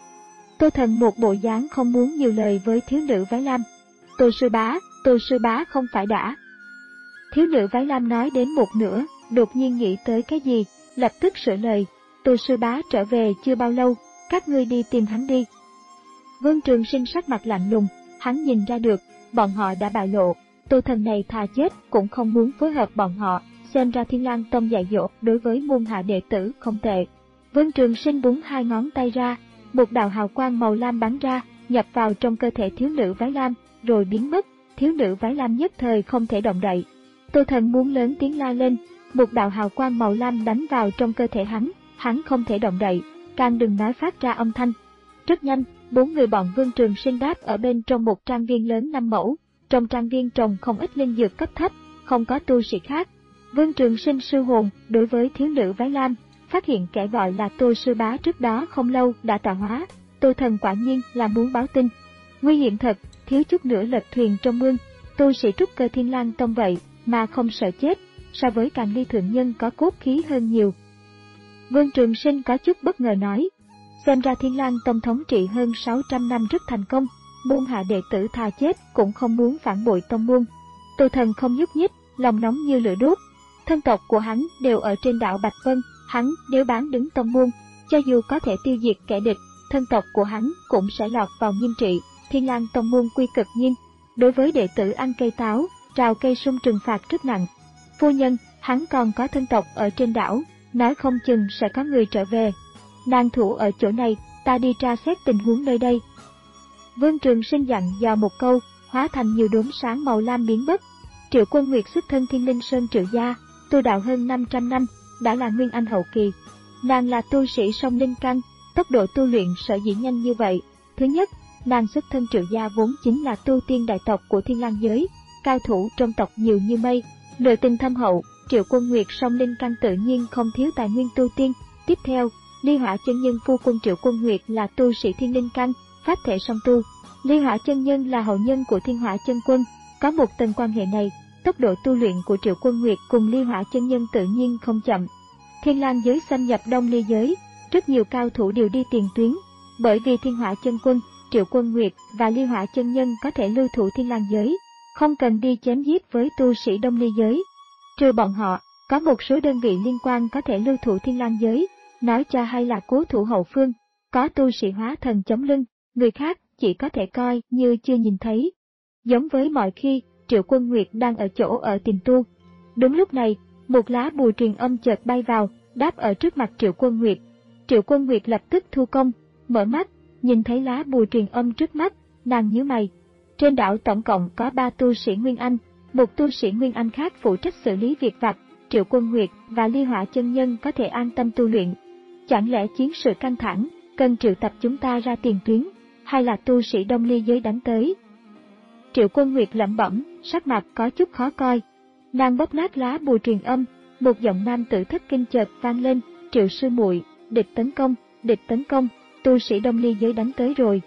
Tô Thần một bộ dáng không muốn nhiều lời với thiếu nữ váy lam. Tô sư bá, Tô sư bá không phải đã. Thiếu nữ váy lam nói đến một nửa, đột nhiên nghĩ tới cái gì, lập tức sửa lời. Tô sư bá trở về chưa bao lâu, các ngươi đi tìm hắn đi. Vương Trường Sinh sắc mặt lạnh lùng, hắn nhìn ra được, bọn họ đã bại lộ, Tô Thần này thà chết cũng không muốn phối hợp bọn họ, xem ra Thiên Lang Tông dạy dỗ đối với môn hạ đệ tử không tệ. Vương Trường Sinh búng hai ngón tay ra, một đạo hào quang màu lam bắn ra, nhập vào trong cơ thể thiếu nữ váy lam, rồi biến mất, thiếu nữ váy lam nhất thời không thể động đậy. Tô Thần muốn lớn tiếng la lên, một đạo hào quang màu lam đánh vào trong cơ thể hắn, hắn không thể động đậy, càng đừng nói phát ra âm thanh. Rất nhanh, bốn người bọn Vương Trường Sinh đáp ở bên trong một trang viên lớn năm mẫu, trong trang viên trồng không ít linh dược cấp thấp, không có tu sĩ khác. Vương Trường Sinh sư hồn đối với thiếu nữ váy lam, phát hiện kẻ gọi là Tô sư bá trước đó không lâu đã tọa hóa, Tô Thần quả nhiên là muốn báo tin. Nguy hiểm thật, thiếu chút nữa lật thuyền trong mương, tu sĩ trúc cơ Thiên Lang Tông vậy mà không sợ chết, so với Càn Ly thượng nhân có cốt khí hơn nhiều. Vương Trường Sinh có chút bất ngờ nói, xem ra Thiên Lang Tông thống trị hơn sáu trăm năm rất thành công, môn hạ đệ tử thà chết cũng không muốn phản bội tông môn. Tô Thần không nhúc nhích, lòng nóng như lửa đốt. Thân tộc của hắn đều ở trên đảo Bạch Vân, hắn nếu bán đứng tông môn, cho dù có thể tiêu diệt kẻ địch, thân tộc của hắn cũng sẽ lọt vào nghiêm trị. Thiên Lang Tông môn quy cực nghiêm, đối với đệ tử ăn cây táo, trào cây sung trừng phạt rất nặng. Phu nhân, hắn còn có thân tộc ở trên đảo, nói không chừng sẽ có người trở về. Nàng thủ ở chỗ này, ta đi tra xét tình huống nơi đây. Vương Trường Sinh dặn dò một câu, hóa thành nhiều đốm sáng màu lam biến mất. Triệu Quân Nguyệt xuất thân Thiên Linh Sơn Triệu gia, tu đạo hơn năm trăm năm, đã là nguyên anh hậu kỳ. Nàng là tu sĩ song linh căn, tốc độ tu luyện sở dĩ nhanh như vậy. Thứ nhất, nàng xuất thân Triệu gia vốn chính là tu tiên đại tộc của Thiên Lang giới, cao thủ trong tộc nhiều như mây, nội tình thâm hậu. Triệu Quân Nguyệt song linh căn tự nhiên không thiếu tài nguyên tu tiên. Tiếp theo, Ly Hỏa chân nhân phu quân Triệu Quân Nguyệt là tu sĩ thiên linh căn, pháp thể song tu. Ly Hỏa chân nhân là hậu nhân của Thiên Hỏa chân quân, có một tầng quan hệ này, tốc độ tu luyện của Triệu Quân Nguyệt cùng Ly Hỏa chân nhân tự nhiên không chậm. Thiên Lang giới xâm nhập Đông Ly giới, rất nhiều cao thủ đều đi tiền tuyến, bởi vì Thiên Hỏa chân quân, Triệu Quân Nguyệt và Ly Hỏa chân nhân có thể lưu thủ Thiên Lang giới, không cần đi chém giết với tu sĩ Đông Ly giới. Trừ bọn họ, có một số đơn vị liên quan có thể lưu thủ Thiên Lang giới, nói cho hay là cố thủ hậu phương, có tu sĩ hóa thần chống lưng, người khác chỉ có thể coi như chưa nhìn thấy. Giống với mọi khi, Triệu Quân Nguyệt đang ở chỗ ở tìm tu. Đúng lúc này, một lá bùa truyền âm chợt bay vào, đáp ở trước mặt Triệu Quân Nguyệt. Triệu Quân Nguyệt lập tức thu công, mở mắt, nhìn thấy lá bùa truyền âm trước mắt, nàng nhíu mày. Trên đảo tổng cộng có ba tu sĩ Nguyên Anh, một tu sĩ Nguyên Anh khác phụ trách xử lý việc vặt, Triệu Quân Nguyệt và Ly Hỏa chân nhân có thể an tâm tu luyện. Chẳng lẽ chiến sự căng thẳng, cần triệu tập chúng ta ra tiền tuyến, hay là tu sĩ Đông Ly giới đánh tới? Triệu Quân Nguyệt lẩm bẩm, sắc mặt có chút khó coi. Nàng bóp nát lá bùa truyền âm, một giọng nam tử thất kinh chợt vang lên, Triệu sư muội, địch tấn công, địch tấn công, tu sĩ Đông Ly giới đánh tới rồi.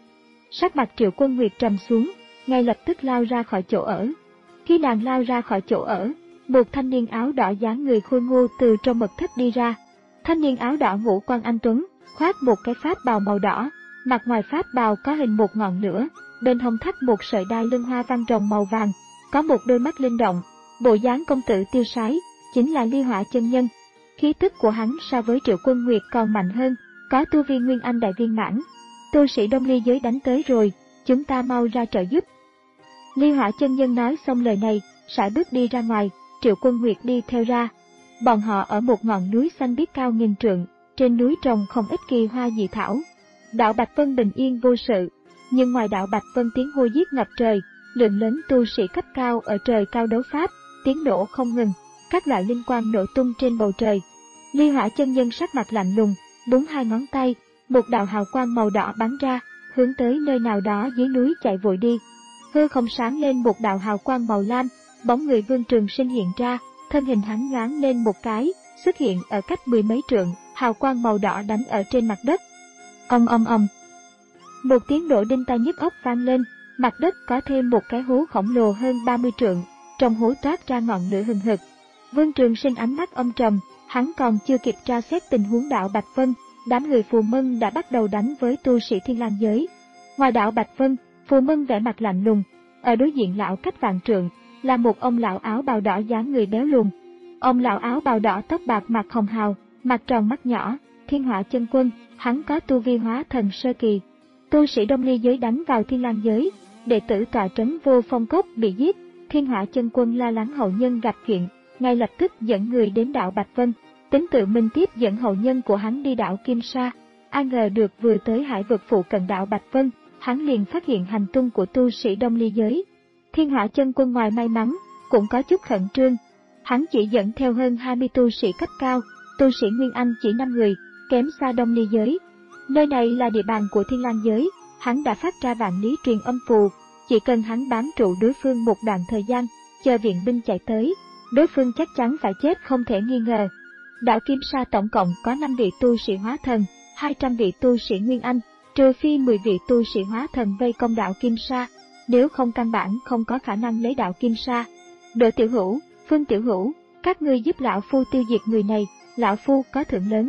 Sắc mặt Triệu Quân Nguyệt trầm xuống, ngay lập tức lao ra khỏi chỗ ở. Khi nàng lao ra khỏi chỗ ở, một thanh niên áo đỏ dáng người khôi ngô từ trong mật thất đi ra. Thanh niên áo đỏ ngũ quan anh tuấn, khoác một cái pháp bào màu đỏ, mặt ngoài pháp bào có hình một ngọn lửa, bên hông thắt một sợi đai lưng hoa văn rồng màu vàng, có một đôi mắt linh động, bộ dáng công tử tiêu sái, chính là Ly Hỏa chân nhân. Khí tức của hắn so với Triệu Quân Nguyệt còn mạnh hơn, có tu vi Nguyên Anh đại viên mãn. Tu sĩ Đông Ly giới đánh tới rồi, chúng ta mau ra trợ giúp. Ly Hỏa chân nhân nói xong lời này, sải bước đi ra ngoài, Triệu Quân Nguyệt đi theo ra. Bọn họ ở một ngọn núi xanh biếc cao nghìn trượng, trên núi trồng không ít kỳ hoa dị thảo, Đạo Bạch Vân bình yên vô sự, nhưng ngoài đạo Bạch Vân tiếng hô giết ngập trời, lượng lớn tu sĩ cấp cao ở trời cao đấu pháp, tiếng nổ không ngừng, các loại linh quang nổ tung trên bầu trời. Ly Hỏa chân nhân sắc mặt lạnh lùng, búng hai ngón tay, một đạo hào quang màu đỏ bắn ra, hướng tới nơi nào đó dưới núi chạy vội đi. Hư không sáng lên một đạo hào quang màu lam, bóng người Vương Trường Sinh hiện ra, thân hình hắn nhoáng lên một cái, xuất hiện ở cách mười mấy trượng, hào quang màu đỏ đánh ở trên mặt đất. Ầm ầm ầm. Một tiếng nổ đinh tai nhức óc vang lên, mặt đất có thêm một cái hố khổng lồ hơn ba mươi trượng, trong hố toát ra ngọn lửa hừng hực. Vương Trường Sinh ánh mắt âm trầm, hắn còn chưa kịp tra xét tình huống đạo Bạch Vân, đám người Phù Mân đã bắt đầu đánh với tu sĩ Thiên Lang giới. Ngoài đạo Bạch Vân, Phù Mân vẻ mặt lạnh lùng, ở đối diện lão cách vạn trượng là một ông lão áo bào đỏ dáng người béo lùn. Ông lão áo bào đỏ tóc bạc mặt hồng hào, mặt tròn mắt nhỏ, Thiên Hỏa chân quân, hắn có tu vi hóa thần sơ kỳ. Tu sĩ Đông Ly giới đánh vào Thiên Lang giới, đệ tử tọa trấn Vô Phong Cốc bị giết, Thiên Hỏa chân quân lo lắng hậu nhân gặp chuyện, ngay lập tức dẫn người đến đạo Bạch Vân, tính tự mình tiếp dẫn hậu nhân của hắn đi đạo Kim Sa. Ai ngờ được vừa tới hải vực phụ cận đạo Bạch Vân, hắn liền phát hiện hành tung của tu sĩ Đông Ly giới. Thiên Hỏa chân quân ngoài may mắn, cũng có chút khẩn trương. Hắn chỉ dẫn theo hơn hai mươi tu sĩ cấp cao, tu sĩ Nguyên Anh chỉ năm người, kém xa Đông Ly giới. Nơi này là địa bàn của Thiên Lang giới, hắn đã phát ra vạn lý truyền âm phù, chỉ cần hắn bám trụ đối phương một đoạn thời gian, chờ viện binh chạy tới, đối phương chắc chắn phải chết không thể nghi ngờ. Đạo Kim Sa tổng cộng có năm vị tu sĩ hóa thần, hai trăm vị tu sĩ Nguyên Anh, trừ phi mười vị tu sĩ hóa thần vây công đạo Kim Sa, nếu không căn bản không có khả năng lấy đạo Kim Sa. Đỗ Tiểu Hữu, Phương Tiểu Hữu, các ngươi giúp lão phu tiêu diệt người này, lão phu có thưởng lớn.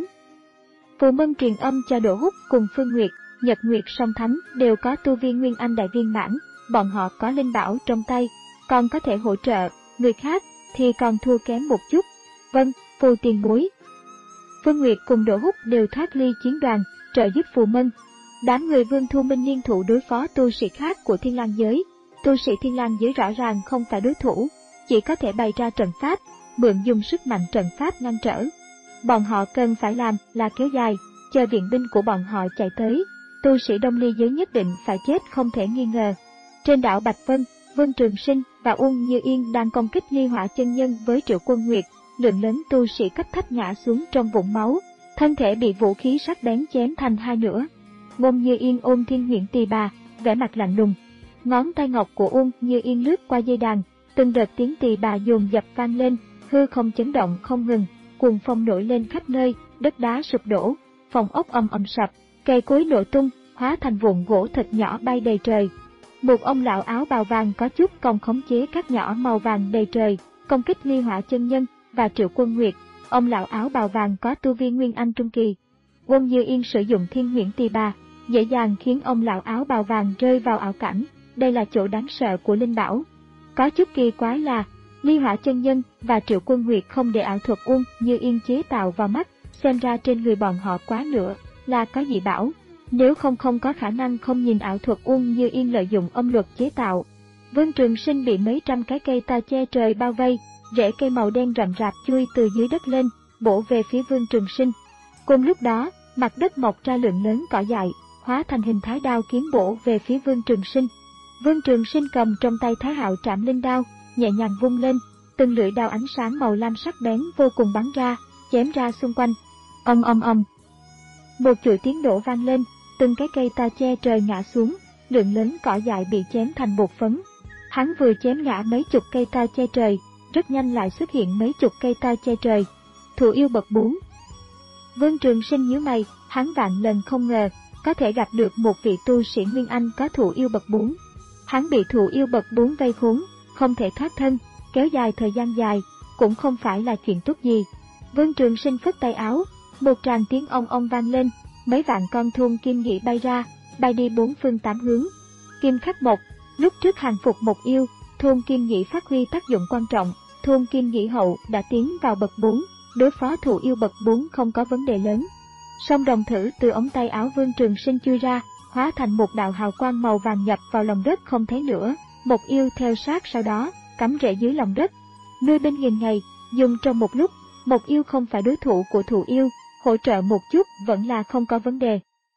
Phù Mân truyền âm cho Đỗ Húc cùng Phương Nguyệt, Nhật Nguyệt Song Thánh đều có tu vi Nguyên Anh đại viên mãn, bọn họ có linh bảo trong tay, còn có thể hỗ trợ, người khác thì còn thua kém một chút. Vâng, Phù tiền bối. Phương Nguyệt cùng Đỗ Húc đều thoát ly chiến đoàn, trợ giúp Phù Mân. Đám người Vương Thu Minh liên thủ đối phó tu sĩ khác của Thiên Lang giới. Tu sĩ Thiên Lang giới rõ ràng không phải đối thủ, chỉ có thể bày ra trận pháp, mượn dùng sức mạnh trận pháp ngăn trở. Bọn họ cần phải làm là kéo dài, chờ viện binh của bọn họ chạy tới. Tu sĩ Đông Ly giới nhất định phải chết không thể nghi ngờ. Trên đảo Bạch Vân, Vương Trường Sinh và Uông Như Yên đang công kích Ly Hỏa chân nhân với Triệu Quân Nguyệt, lượng lớn tu sĩ cấp thấp ngã xuống trong vũng máu, thân thể bị vũ khí sắc bén chém thành hai nửa. Uông Như Yên ôm Thiên Huyễn Tỳ Bà, vẻ mặt lạnh lùng. Ngón tay ngọc của Uông Như Yên lướt qua dây đàn, từng đợt tiếng tỳ bà dồn dập vang lên, hư không chấn động không ngừng, cuồng phong nổi lên khắp nơi, đất đá sụp đổ, phòng ốc ầm ầm sập, cây cối nổ tung, hóa thành vụn gỗ thật nhỏ bay đầy trời. Một ông lão áo bào vàng có chút còn khống chế các nhỏ màu vàng đầy trời, công kích Ly Hỏa chân nhân và Triệu Quân Nguyệt. Ông lão áo bào vàng có tu vi Nguyên Anh trung kỳ. Uông Như Yên sử dụng Thiên Huyễn Tỳ Bà, dễ dàng khiến ông lão áo bào vàng rơi vào ảo cảnh. Đây là chỗ đáng sợ của linh bảo. Có chút kỳ quái là Ly Hỏa chân nhân và Triệu Quân Nguyệt không để ảo thuật Uông Như Yên chế tạo vào mắt, xem ra trên người bọn họ quá nữa là có dị bảo. Nếu không không có khả năng không nhìn ảo thuật Uông Như Yên lợi dụng âm luật chế tạo. Vương Trường Sinh bị mấy trăm cái cây ta che trời bao vây, rễ cây màu đen rậm rạp chui từ dưới đất lên, bổ về phía Vương Trường Sinh. Cùng lúc đó, mặt đất mọc ra lượng lớn cỏ dại, hóa thành hình thái đao kiếm bổ về phía Vương Trường Sinh. Vương Trường Sinh cầm trong tay Thái Hạo Trảm Linh đao, nhẹ nhàng vung lên, từng lưỡi đao ánh sáng màu lam sắc bén vô cùng bắn ra, chém ra xung quanh. Ầm ầm ầm. Một chuỗi tiếng nổ vang lên, từng cái cây ta che trời ngã xuống, lượng lớn cỏ dại bị chém thành bột phấn. Hắn vừa chém ngã mấy chục cây ta che trời, rất nhanh lại xuất hiện mấy chục cây ta che trời. Thủ yêu bậc bốn. Vương Trường Sinh nhíu mày, hắn vạn lần không ngờ có thể gặp được một vị tu sĩ Nguyên Anh có thủ yêu bậc bốn. Hắn bị thủ yêu bậc bốn vây khốn, không thể thoát thân, kéo dài thời gian dài, cũng không phải là chuyện tốt gì. Vương Trường Sinh phất tay áo, một tràng tiếng ong ong vang lên, mấy vạn con thôn kim nhĩ bay ra, bay đi bốn phương tám hướng. Kim Khắc Mộc, lúc trước hàng phục một yêu, thôn kim nhĩ phát huy tác dụng quan trọng, thôn kim nhĩ hậu đã tiến vào bậc bốn, đối phó thủ yêu bậc bốn không có vấn đề lớn. Song đồng thử từ ống tay áo Vương Trường Sinh chui ra, hóa thành một đạo hào quang màu vàng nhập vào lòng đất không thấy nữa. Một yêu theo sát sau đó, cắm rễ dưới lòng đất. Nuôi bên nghìn ngày, dùng trong một lúc, một yêu không phải đối thủ của thủ yêu, hỗ trợ một chút vẫn là không có vấn đề.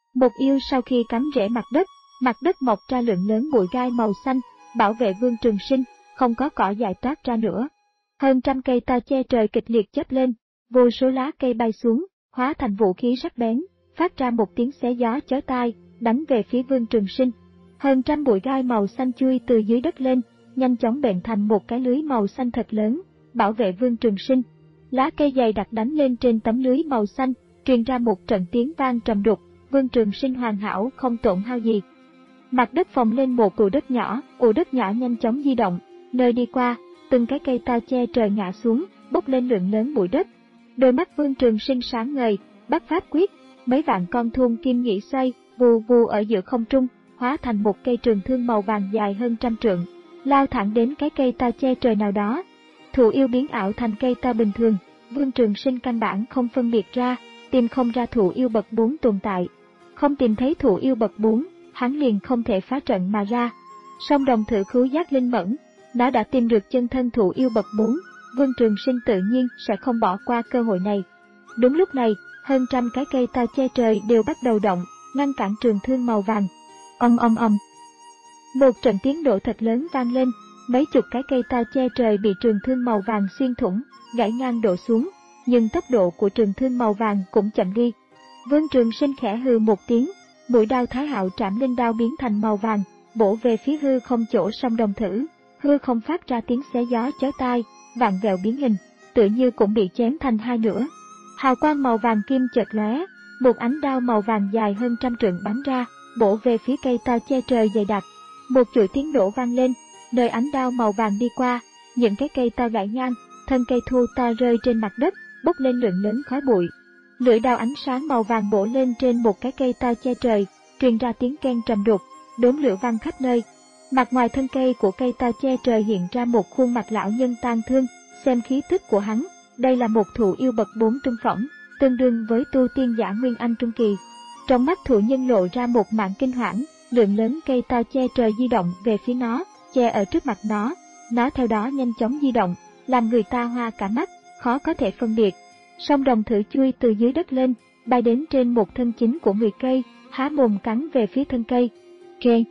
Một yêu sau khi cắm rễ mặt đất, mặt đất mọc ra lượng lớn bụi gai màu xanh, bảo vệ Vương Trường Sinh, không có cỏ dại toát ra nữa. Hơn trăm cây to che trời kịch liệt chớp lên, vô số lá cây bay xuống, hóa thành vũ khí sắc bén, phát ra một tiếng xé gió chói tai, đánh về phía Vương Trường Sinh. Hơn trăm bụi gai màu xanh chui từ dưới đất lên, nhanh chóng bện thành một cái lưới màu xanh thật lớn, bảo vệ Vương Trường Sinh. Lá cây dày đặc đánh lên trên tấm lưới màu xanh, truyền ra một trận tiếng vang trầm đục. Vương Trường Sinh hoàn hảo không tổn hao gì. Mặt đất phồng lên một ụ đất nhỏ, ụ đất nhỏ nhanh chóng di động, nơi đi qua, từng cái cây to che trời ngã xuống, bốc lên lượng lớn bụi đất. Đôi mắt Vương Trường Sinh sáng ngời, bắt pháp quyết, mấy vạn con thun kim nhĩ xoay, vù vù ở giữa không trung, hóa thành một cây trường thương màu vàng dài hơn trăm trượng, lao thẳng đến cái cây to che trời nào đó. Thụ yêu biến ảo thành cây to bình thường, Vương Trường Sinh căn bản không phân biệt ra, tìm không ra thụ yêu bậc bốn tồn tại. Không tìm thấy thụ yêu bậc bốn, hắn liền không thể phá trận mà ra. Song đồng thử khứu giác linh mẫn, nó đã tìm được chân thân thụ yêu bậc bốn, Vương Trường Sinh tự nhiên sẽ không bỏ qua cơ hội này. Đúng lúc này, hơn trăm cái cây to che trời đều bắt đầu động, ngăn cản trường thương màu vàng. Ong ong ong. Một trận tiếng nổ thật lớn vang lên, mấy chục cái cây to che trời bị trường thương màu vàng xuyên thủng, gãy ngang đổ xuống, nhưng tốc độ của trường thương màu vàng cũng chậm đi. Vương Trường Sinh khẽ hừ một tiếng, mũi đao Thái Hạo Trảm Linh đao biến thành màu vàng, bổ về phía hư không chỗ song đồng thử, hư không phát ra tiếng xé gió chói tai, vạn vẹo biến hình, tựa như cũng bị chém thành hai nửa. Hào quang màu vàng kim chợt lóe, một ánh đao màu vàng dài hơn trăm trượng bắn ra, bổ về phía cây to che trời dày đặc. Một chuỗi tiếng nổ vang lên, nơi ánh đao màu vàng đi qua, những cái cây to gãy ngang, thân cây thu to rơi trên mặt đất, bốc lên lượng lớn khói bụi. Lưỡi đao ánh sáng màu vàng bổ lên trên một cái cây to che trời, truyền ra tiếng keng trầm đục, đốm lửa vang khắp nơi. Mặt ngoài thân cây của cây to che trời hiện ra một khuôn mặt lão nhân tang thương, xem khí tức của hắn, đây là một thụ yêu bậc bốn trung phẩm, tương đương với tu tiên giả Nguyên Anh trung kỳ. Trong mắt thụ nhân lộ ra một mảng kinh hoảng, lượng lớn cây to che trời di động về phía nó, che ở trước mặt nó, nó theo đó nhanh chóng di động, làm người ta hoa cả mắt, khó có thể phân biệt. Song đồng thử chui từ dưới đất lên, bay đến trên một thân chính của người cây, há mồm cắn về phía thân cây. Kê!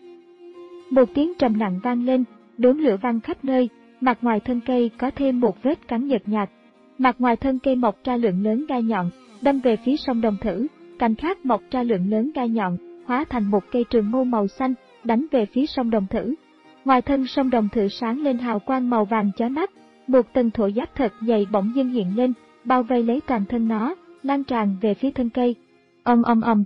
Một tiếng trầm nặng vang lên, đốm lửa vang khắp nơi, mặt ngoài thân cây có thêm một vết cắn nhợt nhạt. Mặt ngoài thân cây mọc ra lượng lớn gai nhọn, đâm về phía song đồng thử, cạnh khác mọc ra lượng lớn gai nhọn, hóa thành một cây trường mâu màu xanh, đánh về phía song đồng thử. Ngoài thân song đồng thử sáng lên hào quang màu vàng chói mắt, một tầng thổ giáp thật dày bỗng dưng hiện lên, bao vây lấy toàn thân nó, lan tràn về phía thân cây. Ong ong ong.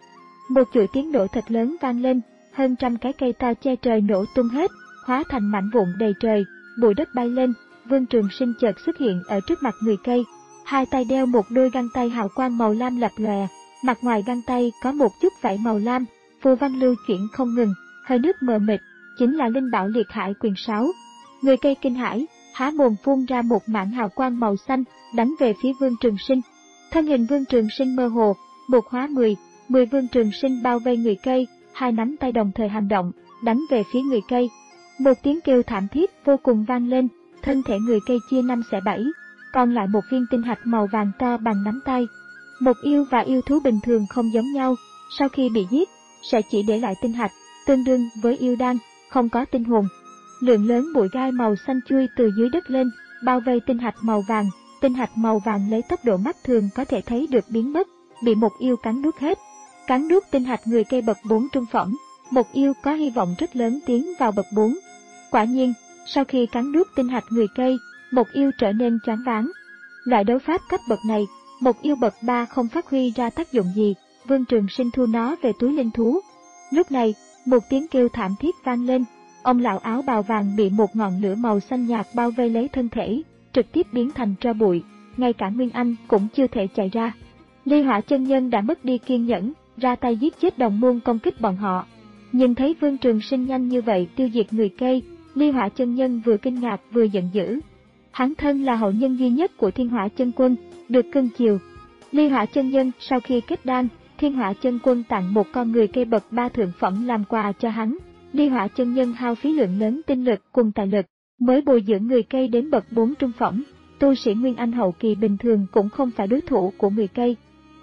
Một chuỗi tiếng nổ thật lớn vang lên, hơn trăm cái cây to che trời nổ tung hết, hóa thành mảnh vụn đầy trời, bụi đất bay lên. Vương Trường Sinh chợt xuất hiện ở trước mặt người cây, hai tay đeo một đôi găng tay hào quang màu lam lập lòe, mặt ngoài găng tay có một chút vảy màu lam, phù văn lưu chuyển không ngừng, hơi nước mờ mịt, chính là linh bảo liệt hải quyền sáu. Người cây kinh hãi, há mồm phun ra một mảng hào quang màu xanh, đánh về phía Vương Trường Sinh. Thân hình Vương Trường Sinh mơ hồ, một hóa mười, mười Vương Trường Sinh bao vây người cây, hai nắm tay đồng thời hành động, đánh về phía người cây. Một tiếng kêu thảm thiết vô cùng vang lên, thân thể người cây chia năm xẻ bảy, còn lại một viên tinh hạch màu vàng to bằng nắm tay. Một yêu và yêu thú bình thường không giống nhau, sau khi bị giết, sẽ chỉ để lại tinh hạch, tương đương với yêu đan, không có tinh hồn. Lượng lớn bụi gai màu xanh chui từ dưới đất lên, bao vây tinh hạch màu vàng, tinh hạch màu vàng lấy tốc độ mắt thường có thể thấy được biến mất, bị một yêu cắn nuốt hết. Cắn nuốt tinh hạch người cây bậc bốn trung phẩm, một yêu có hy vọng rất lớn tiến vào bậc bốn. Quả nhiên, sau khi cắn nuốt tinh hạch người cây, một yêu trở nên choáng váng. Loại đấu pháp cấp bậc này, một yêu bậc ba không phát huy ra tác dụng gì, Vương Trường Sinh thu nó về túi linh thú. Lúc này, một tiếng kêu thảm thiết vang lên, ông lão áo bào vàng bị một ngọn lửa màu xanh nhạt bao vây lấy thân thể, trực tiếp biến thành tro bụi, ngay cả Nguyên Anh cũng chưa thể chạy ra. Ly Hỏa chân nhân đã mất đi kiên nhẫn, ra tay giết chết đồng môn công kích bọn họ. Nhưng thấy Vương Trường Sinh nhanh như vậy tiêu diệt người cây, Ly Hỏa chân nhân vừa kinh ngạc vừa giận dữ. Hắn thân là hậu nhân duy nhất của Thiên Hỏa chân quân, được cưng chiều. Ly Hỏa chân nhân sau khi kết đan, Thiên Hỏa chân quân tặng một con người cây bậc ba thượng phẩm làm quà cho hắn. Ly Hỏa chân nhân hao phí lượng lớn tinh lực cùng tài lực, mới bồi dưỡng người cây đến bậc bốn trung phẩm. Tu sĩ Nguyên Anh hậu kỳ bình thường cũng không phải đối thủ của người cây.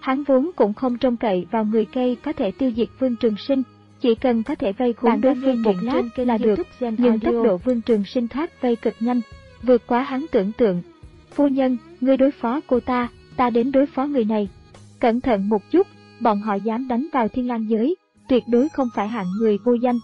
Hắn vốn cũng không trông cậy vào người cây có thể tiêu diệt Vương Trường Sinh, chỉ cần có thể vây khốn đối phương một lát là được, nhưng tốc độ Vương Trường Sinh thoát vây cực nhanh, vượt quá hắn tưởng tượng. Phu nhân, ngươi đối phó cô ta, ta đến đối phó người này. Cẩn thận một chút, bọn họ dám đánh vào Thiên Lang giới, tuyệt đối không phải hạng người vô danh.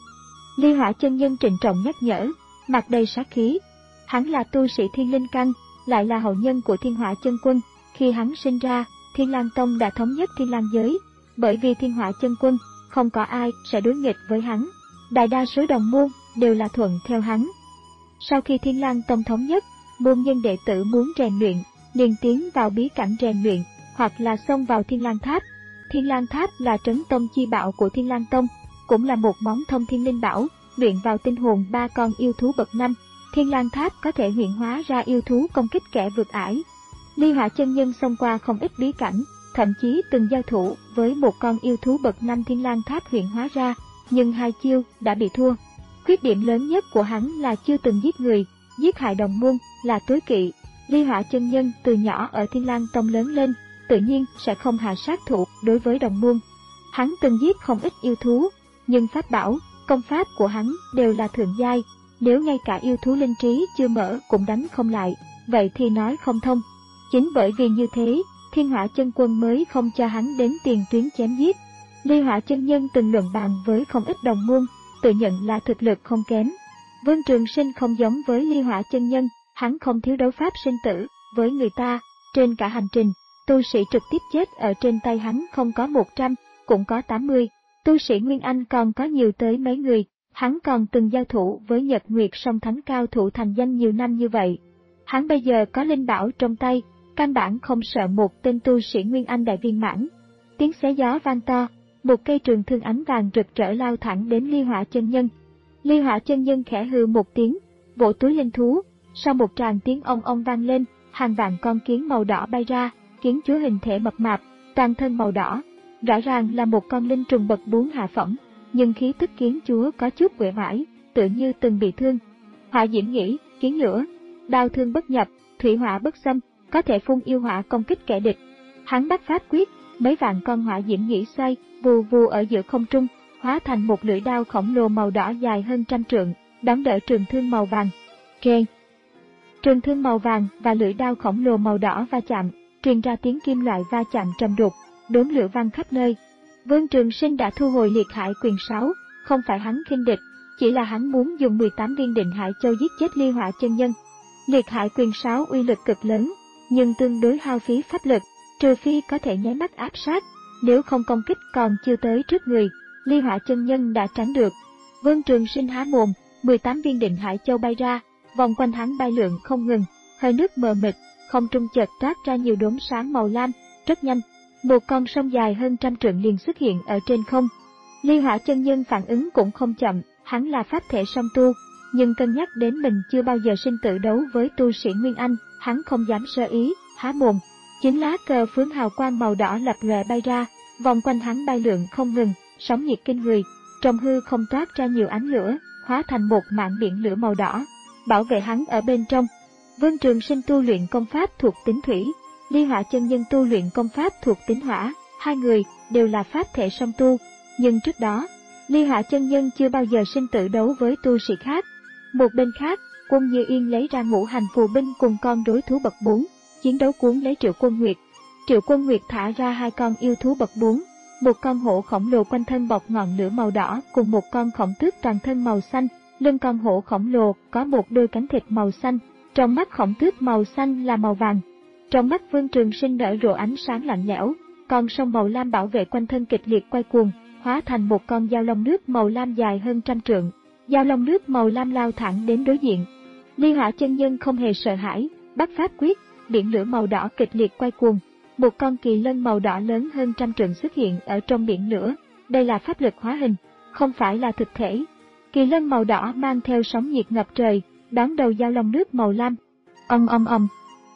Ly Hỏa chân nhân trịnh trọng nhắc nhở, mặt đầy sát khí. Hắn là tu sĩ Thiên Linh căn, lại là hậu nhân của Thiên Hỏa chân quân. Khi hắn sinh ra, Thiên Lang tông đã thống nhất Thiên Lang giới, bởi vì Thiên Hỏa chân quân, không có ai sẽ đối nghịch với hắn. Đại đa số đồng môn đều là thuận theo hắn. Sau khi Thiên Lang tông thống nhất, môn nhân đệ tử muốn rèn luyện, liền tiến vào bí cảnh rèn luyện, hoặc là xông vào Thiên Lang Tháp. Thiên Lang Tháp là trấn tông chi bảo của Thiên Lang tông, cũng là một món thông thiên linh bảo, luyện vào tinh hồn ba con yêu thú bậc năm. Thiên Lang Tháp có thể luyện hóa ra yêu thú công kích kẻ vượt ải. Ly Hỏa chân nhân xông qua không ít bí cảnh, thậm chí từng giao thủ với một con yêu thú bậc năm Thiên Lang Tháp luyện hóa ra, nhưng hai chiêu đã bị thua. Khuyết điểm lớn nhất của hắn là chưa từng giết người, giết hại đồng môn là tối kỵ. Ly Hỏa chân nhân từ nhỏ ở Thiên Lang tông lớn lên, tự nhiên sẽ không hạ sát thủ đối với đồng môn. Hắn từng giết không ít yêu thú, nhưng pháp bảo, công pháp của hắn đều là thượng giai, nếu ngay cả yêu thú linh trí chưa mở cũng đánh không lại, vậy thì nói không thông. Chính bởi vì như thế, Thiên Hỏa chân quân mới không cho hắn đến tiền tuyến chém giết. Ly Hỏa chân nhân từng luận bàn với không ít đồng môn, tự nhận là thực lực không kém. Vương Trường Sinh không giống với Ly Hỏa chân nhân, hắn không thiếu đấu pháp sinh tử với người ta. Trên cả hành trình, tu sĩ trực tiếp chết ở trên tay hắn không có một trăm, cũng có tám mươi. Tu sĩ Nguyên Anh còn có nhiều tới mấy người. Hắn còn từng giao thủ với Nhật Nguyệt song thánh cao thủ thành danh nhiều năm như vậy. Hắn bây giờ có linh bảo trong tay, căn bản không sợ một tên tu sĩ Nguyên Anh đại viên mãn. Tiếng xé gió vang to, một cây trường thương ánh vàng rực rỡ lao thẳng đến Ly Hỏa chân nhân. Ly Hỏa chân nhân khẽ hừ một tiếng, vỗ túi linh thú, sau một tràng tiếng ong ong vang lên, hàng vạn con kiến màu đỏ bay ra, kiến chúa hình thể mập mạp, toàn thân màu đỏ, rõ ràng là một con linh trùng bậc bốn hạ phẩm, nhưng khí tức kiến chúa có chút uể oải, tự như từng bị thương. Hỏa diễm nhĩ, kiến lửa, đao thương bất nhập, thủy hỏa bất xâm, có thể phun yêu hỏa công kích kẻ địch. Hắn bắt pháp quyết, mấy vạn con hỏa diễm nhĩ xoay, vù vù ở giữa không trung, hóa thành một lưỡi đao khổng lồ màu đỏ dài hơn trăm trượng, đón đỡ trường thương màu vàng. Keng. Trường thương màu vàng và lưỡi đao khổng lồ màu đỏ va chạm, truyền ra tiếng kim loại va chạm trầm đục, đốm lửa vang khắp nơi. Vương Trường Sinh đã thu hồi liệt hải quyền sáu, không phải hắn khinh địch, chỉ là hắn muốn dùng mười tám viên định hải châu giết chết Ly Hỏa chân nhân. Liệt hải quyền sáu uy lực cực lớn, nhưng tương đối hao phí pháp lực, trừ phi có thể nháy mắt áp sát, nếu không công kích còn chưa tới trước người, Ly Hỏa chân nhân đã tránh được. Vương Trường Sinh há mồm, mười tám viên định hải châu bay ra, vòng quanh hắn bay lượn không ngừng, hơi nước mờ mịt, không trung chợt toát ra nhiều đốm sáng màu lam, rất nhanh. Một con sông dài hơn trăm trượng liền xuất hiện ở trên không. Ly Hỏa chân nhân phản ứng cũng không chậm, hắn là pháp thể song tu, nhưng cân nhắc đến mình chưa bao giờ sinh tử đấu với tu sĩ Nguyên Anh, hắn không dám sơ ý, há mồm. Chín lá cờ phướng hào quang màu đỏ lập lòe bay ra, vòng quanh hắn bay lượn không ngừng, sóng nhiệt kinh người, trong hư không toát ra nhiều ánh lửa, hóa thành một mảng biển lửa màu đỏ, bảo vệ hắn ở bên trong. Vương Trường Sinh tu luyện công pháp thuộc tính thủy, Ly Hỏa chân nhân tu luyện công pháp thuộc tính hỏa, hai người đều là pháp thể song tu, nhưng trước đó, Ly Hỏa chân nhân chưa bao giờ sinh tử đấu với tu sĩ khác. Một bên khác, Quân Như Yên lấy ra ngũ hành phù binh cùng con đối thú bậc bốn, chiến đấu cuốn lấy Triệu Quân Nguyệt. Triệu Quân Nguyệt thả ra hai con yêu thú bậc bốn, một con hổ khổng lồ quanh thân bọc ngọn lửa màu đỏ cùng một con khổng tước toàn thân màu xanh. Lưng con hổ khổng lồ có một đôi cánh thịt màu xanh, trong mắt khổng tước màu xanh là màu vàng. Trong mắt Vương Trường Sinh nở rộ ánh sáng lạnh lẽo, con sông màu lam bảo vệ quanh thân kịch liệt quay cuồng, hóa thành một con dao long nước màu lam dài hơn trăm trượng. Dao long nước màu lam lao thẳng đến đối diện. Ly Hỏa chân nhân không hề sợ hãi, bắt pháp quyết, biển lửa màu đỏ kịch liệt quay cuồng. Một con kỳ lân màu đỏ lớn hơn trăm trượng xuất hiện ở trong biển lửa. Đây là pháp lực hóa hình, không phải là thực thể. Kỳ lân màu đỏ mang theo sóng nhiệt ngập trời, đón đầu dao long nước màu lam. Ầm ầm ầm.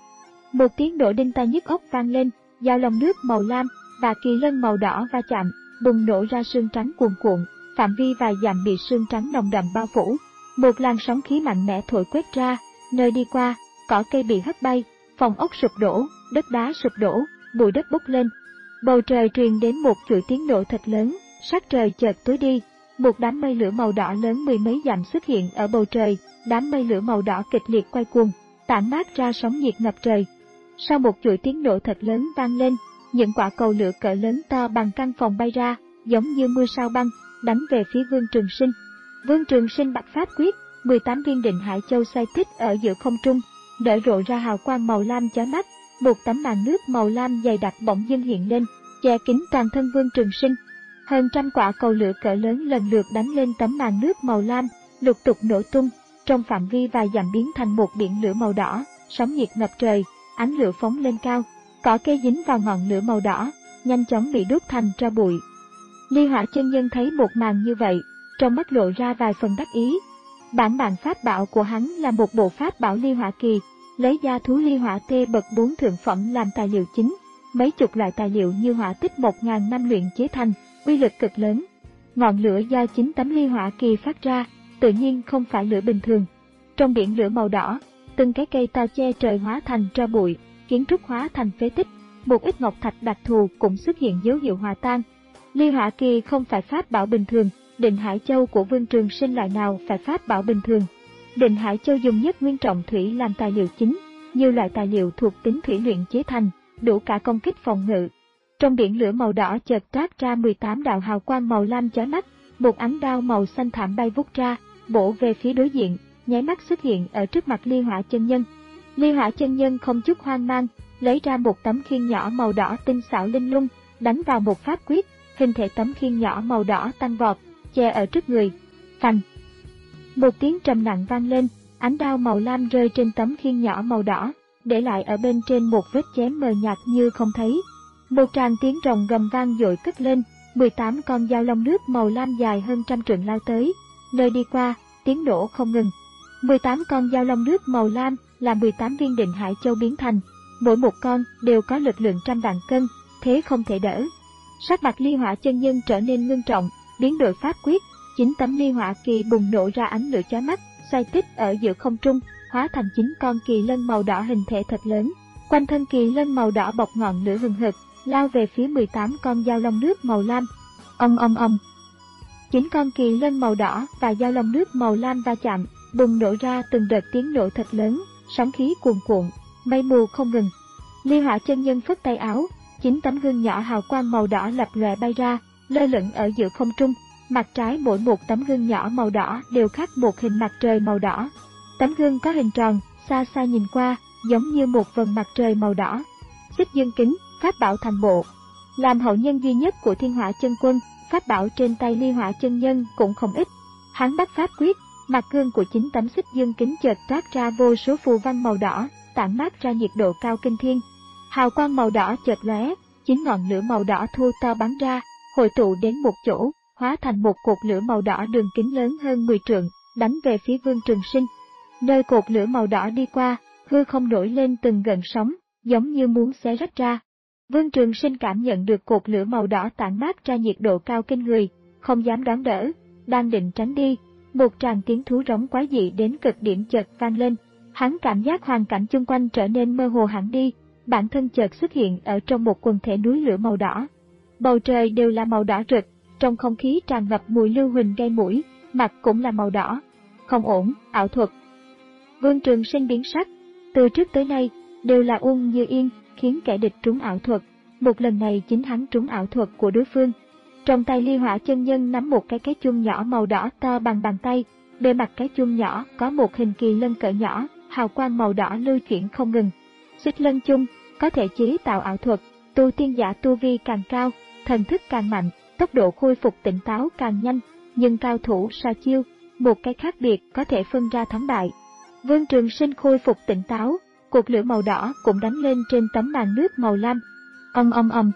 Một tiếng nổ đinh tai nhức óc vang lên, dao long nước màu lam và kỳ lân màu đỏ va chạm, bùng nổ ra sương trắng cuồn cuộn, phạm vi vài dặm bị sương trắng nồng đậm bao phủ. Một làn sóng khí mạnh mẽ thổi quét ra, nơi đi qua, cỏ cây bị hất bay, phòng ốc sụp đổ, đất đá sụp đổ, bụi đất bốc lên. Bầu trời truyền đến một chuỗi tiếng nổ thật lớn, sắc trời chợt tối đi. Một đám mây lửa màu đỏ lớn mười mấy dặm xuất hiện ở bầu trời, đám mây lửa màu đỏ kịch liệt quay cuồng, tản mát ra sóng nhiệt ngập trời. Sau một chuỗi tiếng nổ thật lớn vang lên, những quả cầu lửa cỡ lớn to bằng căn phòng bay ra, giống như mưa sao băng, đánh về phía Vương Trường Sinh. Vương Trường Sinh bật pháp quyết, mười tám viên định hải châu xoay tít ở giữa không trung, nở rộ ra hào quang màu lam chói mắt. Một tấm màn nước màu lam dày đặc bỗng dưng hiện lên, che kín toàn thân Vương Trường Sinh. Hơn trăm quả cầu lửa cỡ lớn lần lượt đánh lên tấm màn nước màu lam, lục tục nổ tung, trong phạm vi vài dặm biến thành một biển lửa màu đỏ, sóng nhiệt ngập trời, ánh lửa phóng lên cao, cỏ cây dính vào ngọn lửa màu đỏ, nhanh chóng bị đốt thành tro bụi. Ly Hỏa chân nhân thấy một màn như vậy, trong mắt lộ ra vài phần đắc ý. Bản mạng pháp bảo của hắn là một bộ pháp bảo Ly Hỏa kỳ, lấy da thú Ly Hỏa tê bậc bốn thượng phẩm làm tài liệu chính, mấy chục loại tài liệu như hỏa tích một ngàn năm luyện chế thành, uy lực cực lớn. Ngọn lửa do chính tấm Ly Hỏa kỳ phát ra, tự nhiên không phải lửa bình thường. Trong biển lửa màu đỏ, từng cái cây to che trời hóa thành tro bụi, kiến trúc hóa thành phế tích, một ít ngọc thạch đặc thù cũng xuất hiện dấu hiệu hòa tan. Ly Hỏa kỳ không phải pháp bảo bình thường, Định Hải Châu của Vương Trường Sinh lại nào phải pháp bảo bình thường. Định Hải Châu dùng nhất nguyên trọng thủy làm tài liệu chính, nhiều loại tài liệu thuộc tính thủy luyện chế thành, đủ cả công kích phòng ngự. Trong biển lửa màu đỏ chợt toát ra mười tám đạo hào quang màu lam chói mắt, một ánh đao màu xanh thảm bay vút ra, bổ về phía đối diện, nháy mắt xuất hiện ở trước mặt Ly Hỏa chân nhân. Ly Hỏa chân nhân không chút hoang mang, lấy ra một tấm khiên nhỏ màu đỏ tinh xảo linh lung, đánh vào một pháp quyết, hình thể tấm khiên nhỏ màu đỏ tăng vọt, che ở trước người. Phanh! Một tiếng trầm nặng vang lên, ánh đao màu lam rơi trên tấm khiên nhỏ màu đỏ, để lại ở bên trên một vết chém mờ nhạt như không thấy. Một tràng tiếng rồng gầm vang dội cất lên, mười tám con dao long nước màu lam dài hơn trăm trượng lao tới, nơi đi qua, tiếng nổ không ngừng. mười tám con dao long nước màu lam là mười tám viên định hải châu biến thành, mỗi một con đều có lực lượng trăm vạn cân, thế không thể đỡ. Sắc mặt Ly Hỏa chân nhân trở nên ngưng trọng, biến đổi pháp quyết, chính tấm Ly Hỏa kỳ bùng nổ ra ánh lửa chói mắt, xoay tít ở giữa không trung, hóa thành chín con kỳ lân màu đỏ hình thể thật lớn. Quanh thân kỳ lân màu đỏ bọc ngọn lửa hừng hực, lao về phía mười tám con dao long nước màu lam. Ong ong ong. Chín con kỳ lân màu đỏ và dao long nước màu lam va chạm, bùng nổ ra từng đợt tiếng nổ thật lớn, sóng khí cuồn cuộn, mây mù không ngừng. Ly Hỏa chân nhân phất tay áo, chín tấm gương nhỏ hào quang màu đỏ lập lòe bay ra, lơ lửng ở giữa không trung. Mặt trái mỗi một tấm gương nhỏ màu đỏ đều khắc một hình mặt trời màu đỏ. Tấm gương có hình tròn, xa xa nhìn qua, giống như một vầng mặt trời màu đỏ. Xích dương kính, pháp bảo thành bộ. Làm hậu nhân duy nhất của Thiên Hỏa chân quân, pháp bảo trên tay Ly Hỏa chân nhân cũng không ít. Hắn bắt pháp quyết, mặt gương của chính tấm xích dương kính chợt toát ra vô số phù văn màu đỏ, tản mát ra nhiệt độ cao kinh thiên. Hào quang màu đỏ chợt lóe, chín ngọn lửa màu đỏ thu to bắn ra, hội tụ đến một chỗ, hóa thành một cột lửa màu đỏ đường kính lớn hơn mười trượng, đánh về phía Vương Trường Sinh. Nơi cột lửa màu đỏ đi qua, hư không nổi lên từng gợn sóng, giống như muốn xé rách ra. Vương Trường Sinh cảm nhận được cột lửa màu đỏ tản mát ra nhiệt độ cao kinh người, không dám đón đỡ, đang định tránh đi, một tràng tiếng thú rống quái dị đến cực điểm chợt vang lên. Hắn cảm giác hoàn cảnh chung quanh trở nên mơ hồ hẳn đi, bản thân chợt xuất hiện ở trong một quần thể núi lửa màu đỏ. Bầu trời đều là màu đỏ rực, trong không khí tràn ngập mùi lưu huỳnh gây mũi, mặt cũng là màu đỏ. Không ổn, ảo thuật. Vương Trường Sinh biến sắc, từ trước tới nay đều là Uông Như Yên khiến kẻ địch trúng ảo thuật, một lần này chính hắn trúng ảo thuật của đối phương. Trong tay Ly Hỏa chân nhân nắm một cái cái chuông nhỏ màu đỏ to bằng bàn tay, bề mặt cái chuông nhỏ có một hình kỳ lân cỡ nhỏ, hào quang màu đỏ lưu chuyển không ngừng. Xích lân chung có thể chế tạo ảo thuật, tu tiên giả tu vi càng cao, thần thức càng mạnh, tốc độ khôi phục tỉnh táo càng nhanh, nhưng cao thủ sa chiêu, một cái khác biệt có thể phân ra thắng bại. Vương Trường Sinh khôi phục tỉnh táo, cột lửa màu đỏ cũng đánh lên trên tấm màn nước màu lam. Ong ong ong.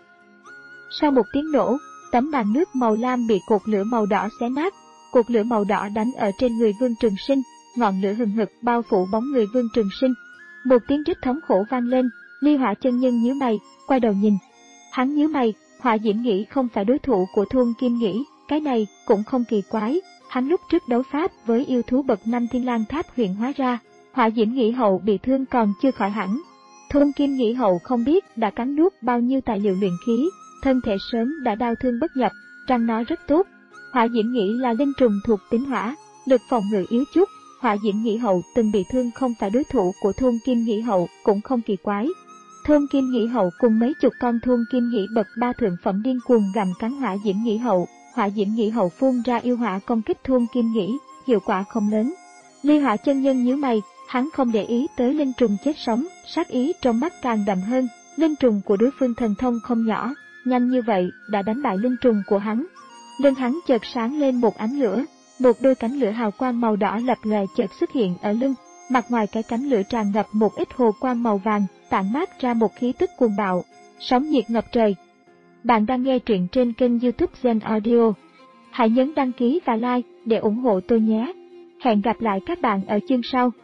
Sau một tiếng nổ, tấm màn nước màu lam bị cột lửa màu đỏ xé nát, cột lửa màu đỏ đánh ở trên người Vương Trường Sinh, ngọn lửa hừng hực bao phủ bóng người Vương Trường Sinh. Một tiếng rít thống khổ vang lên, Ly Hỏa chân nhân nhíu mày, quay đầu nhìn. Hắn nhíu mày, Hỏa Diễm Nghĩ không phải đối thủ của Thôn Kim Nghĩ, cái này cũng không kỳ quái, hắn lúc trước đấu pháp với yêu thú bậc năm Thiên Lang Tháp huyện hóa ra, Hỏa Diễm Nghĩ hậu bị thương còn chưa khỏi hẳn. Thôn Kim Nghĩ hậu không biết đã cắn nuốt bao nhiêu tài liệu luyện khí, thân thể sớm đã đau thương bất nhập, rằng nó rất tốt. Hỏa diễm nghĩ là linh trùng thuộc tính hỏa, lực phòng ngự yếu chút. Hỏa diễm nghĩ hậu từng bị thương không phải đối thủ của thôn kim nghĩ hậu cũng không kỳ quái. Thôn kim nghĩ hậu cùng mấy chục con thôn kim nghĩ bậc ba thượng phẩm điên cuồng gặm cắn hỏa diễm nghĩ hậu. Hỏa diễm nghĩ hậu phun ra yêu hỏa công kích thôn kim nghĩ, hiệu quả không lớn. Ly Hỏa chân nhân nhíu mày, hắn không để ý tới linh trùng chết sống, sát ý trong mắt càng đậm hơn. Linh trùng của đối phương thần thông không nhỏ, nhanh như vậy đã đánh bại linh trùng của hắn. Lưng hắn chợt sáng lên một ánh lửa, một đôi cánh lửa hào quang màu đỏ lập lòe chợt xuất hiện ở lưng. Mặt ngoài cái cánh lửa tràn ngập một ít hồ quang màu vàng, tản mát ra một khí tức cuồng bạo, sóng nhiệt ngập trời. Bạn đang nghe truyện trên kênh YouTube Zen Audio. Hãy nhấn đăng ký và like để ủng hộ tôi nhé. Hẹn gặp lại các bạn ở chương sau.